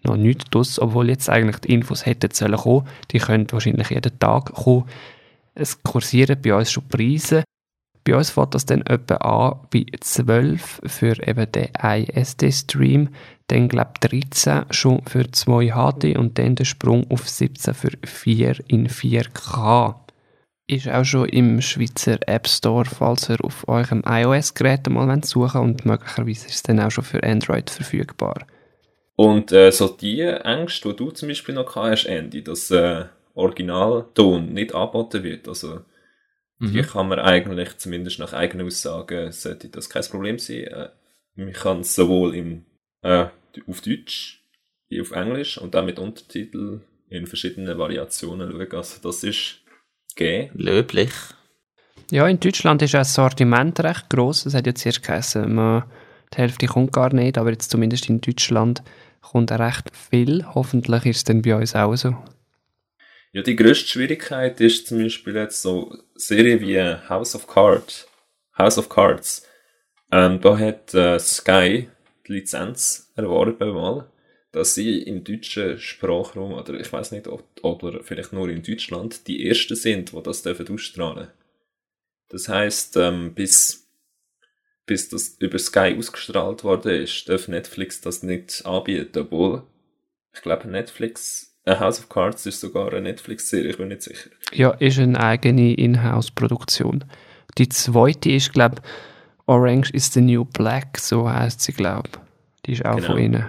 S1: noch nichts draus, obwohl jetzt eigentlich die Infos hätten sollen kommen. Die können wahrscheinlich jeden Tag kommen. Es kursieren bei uns schon Preise. Bei uns fängt das dann etwa an bei zwölf für eben den I S D-Stream, dann glaube ich dreizehn schon für zwei H D und dann der Sprung auf siebzehn für vier in vier K. Ist auch schon im Schweizer App Store, falls ihr auf eurem iOS-Gerät mal suchen wollt, und möglicherweise ist es dann auch schon für Android verfügbar.
S2: Und äh, so die Ängste, die du zum Beispiel noch gehabt hast, Andy, dass äh, Originalton nicht angeboten wird, also mhm. die kann man eigentlich, zumindest nach eigenen Aussagen, sollte das kein Problem sein. Äh, man kann es sowohl im, äh, auf Deutsch wie auf Englisch und auch mit Untertiteln in verschiedenen Variationen schauen. Also das ist gegeben.
S3: Löblich.
S1: Ja, in Deutschland ist auch das Sortiment recht gross. Es hat jetzt erst geheißen, man, die Hälfte kommt gar nicht, aber jetzt zumindest in Deutschland kommt auch recht viel. Hoffentlich ist es dann bei uns auch so.
S2: Ja, die grösste Schwierigkeit ist zum Beispiel jetzt so Serien wie House of Cards. House of Cards. Ähm, da hat äh, Sky die Lizenz erworben mal, dass sie im deutschen Sprachraum, oder ich weiß nicht, ob, oder vielleicht nur in Deutschland, die Ersten sind, die das dürfen ausstrahlen. Das heisst, ähm, bis, bis das über Sky ausgestrahlt worden ist, darf Netflix das nicht anbieten, obwohl, ich glaube, Netflix, äh, House of Cards ist sogar eine Netflix-Serie, ich bin nicht sicher.
S1: Ja, ist eine eigene Inhouse-Produktion. Die zweite ist, glaube ich, Orange is the New Black, so heisst sie, glaube ich. Die ist auch genau von ihnen.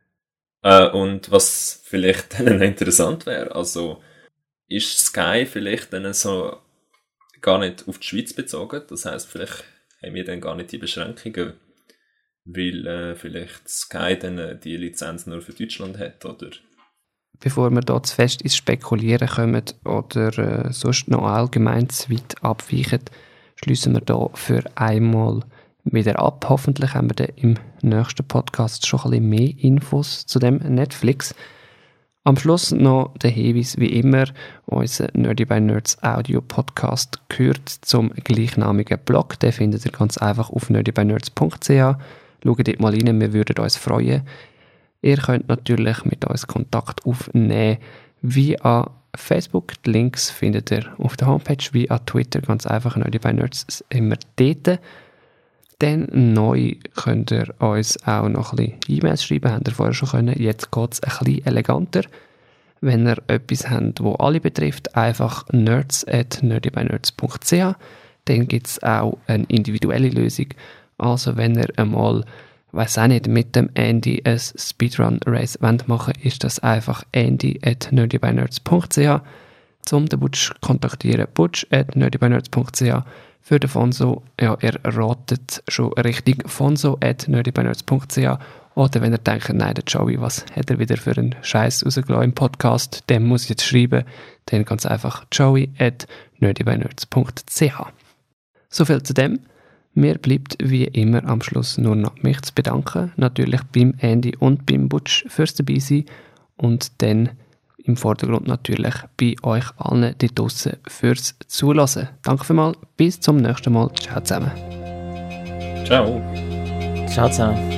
S2: Äh, und was vielleicht dann interessant wäre, also ist Sky vielleicht dann so gar nicht auf die Schweiz bezogen, das heisst, vielleicht haben wir dann gar nicht die Beschränkungen, weil äh, vielleicht Sky dann äh, die Lizenz nur für Deutschland hat, oder?
S1: Bevor wir da zu fest ins Spekulieren kommen oder äh, sonst noch allgemein zu weit abweichen, schliessen wir da für einmal wieder ab. Hoffentlich haben wir dann im nächsten Podcast schon ein bisschen mehr Infos zu dem Netflix. Am Schluss noch der Hinweis, wie immer, unser Nerdy by Nerds Audio Podcast gehört zum gleichnamigen Blog. Den findet ihr ganz einfach auf nerdy by nerds punkt c h. Schaut dort mal rein, wir würden uns freuen. Ihr könnt natürlich mit uns Kontakt aufnehmen via Facebook. Die Links findet ihr auf der Homepage, via Twitter, ganz einfach Nerdy by Nerds immer dort. Dann neu könnt ihr uns auch noch ein bisschen E-Mails schreiben, habt ihr vorher schon können. Jetzt geht es ein bisschen eleganter. Wenn ihr etwas habt, das alle betrifft, einfach nerds at nerdy by nerds punkt c h. Dann gibt es auch eine individuelle Lösung. Also wenn ihr einmal, weiss auch nicht, mit dem Andy ein Speedrun-Race machen wollt, ist das einfach andy at nerdy by nerds punkt c h. Zum den Butch kontaktieren, butch at nerdy by nerds punkt c h. Für den Fonso, ja, ihr ratet schon richtig, fonso at nerdy by nerds punkt c h. Oder wenn ihr denkt, nein, der Joey, was hat er wieder für einen Scheiß rausgelassen im Podcast, dem muss ich jetzt schreiben, dann ganz einfach joey at nerdy by nerds punkt c h. So viel zu dem. Mir bleibt wie immer am Schluss nur noch mich zu bedanken. Natürlich beim Andy und beim Butch fürs dabei sein. Und dann im Vordergrund natürlich bei euch allen da draussen fürs Zuhören. Danke vielmals, bis zum nächsten Mal. Ciao zusammen.
S2: Ciao.
S3: Ciao zusammen.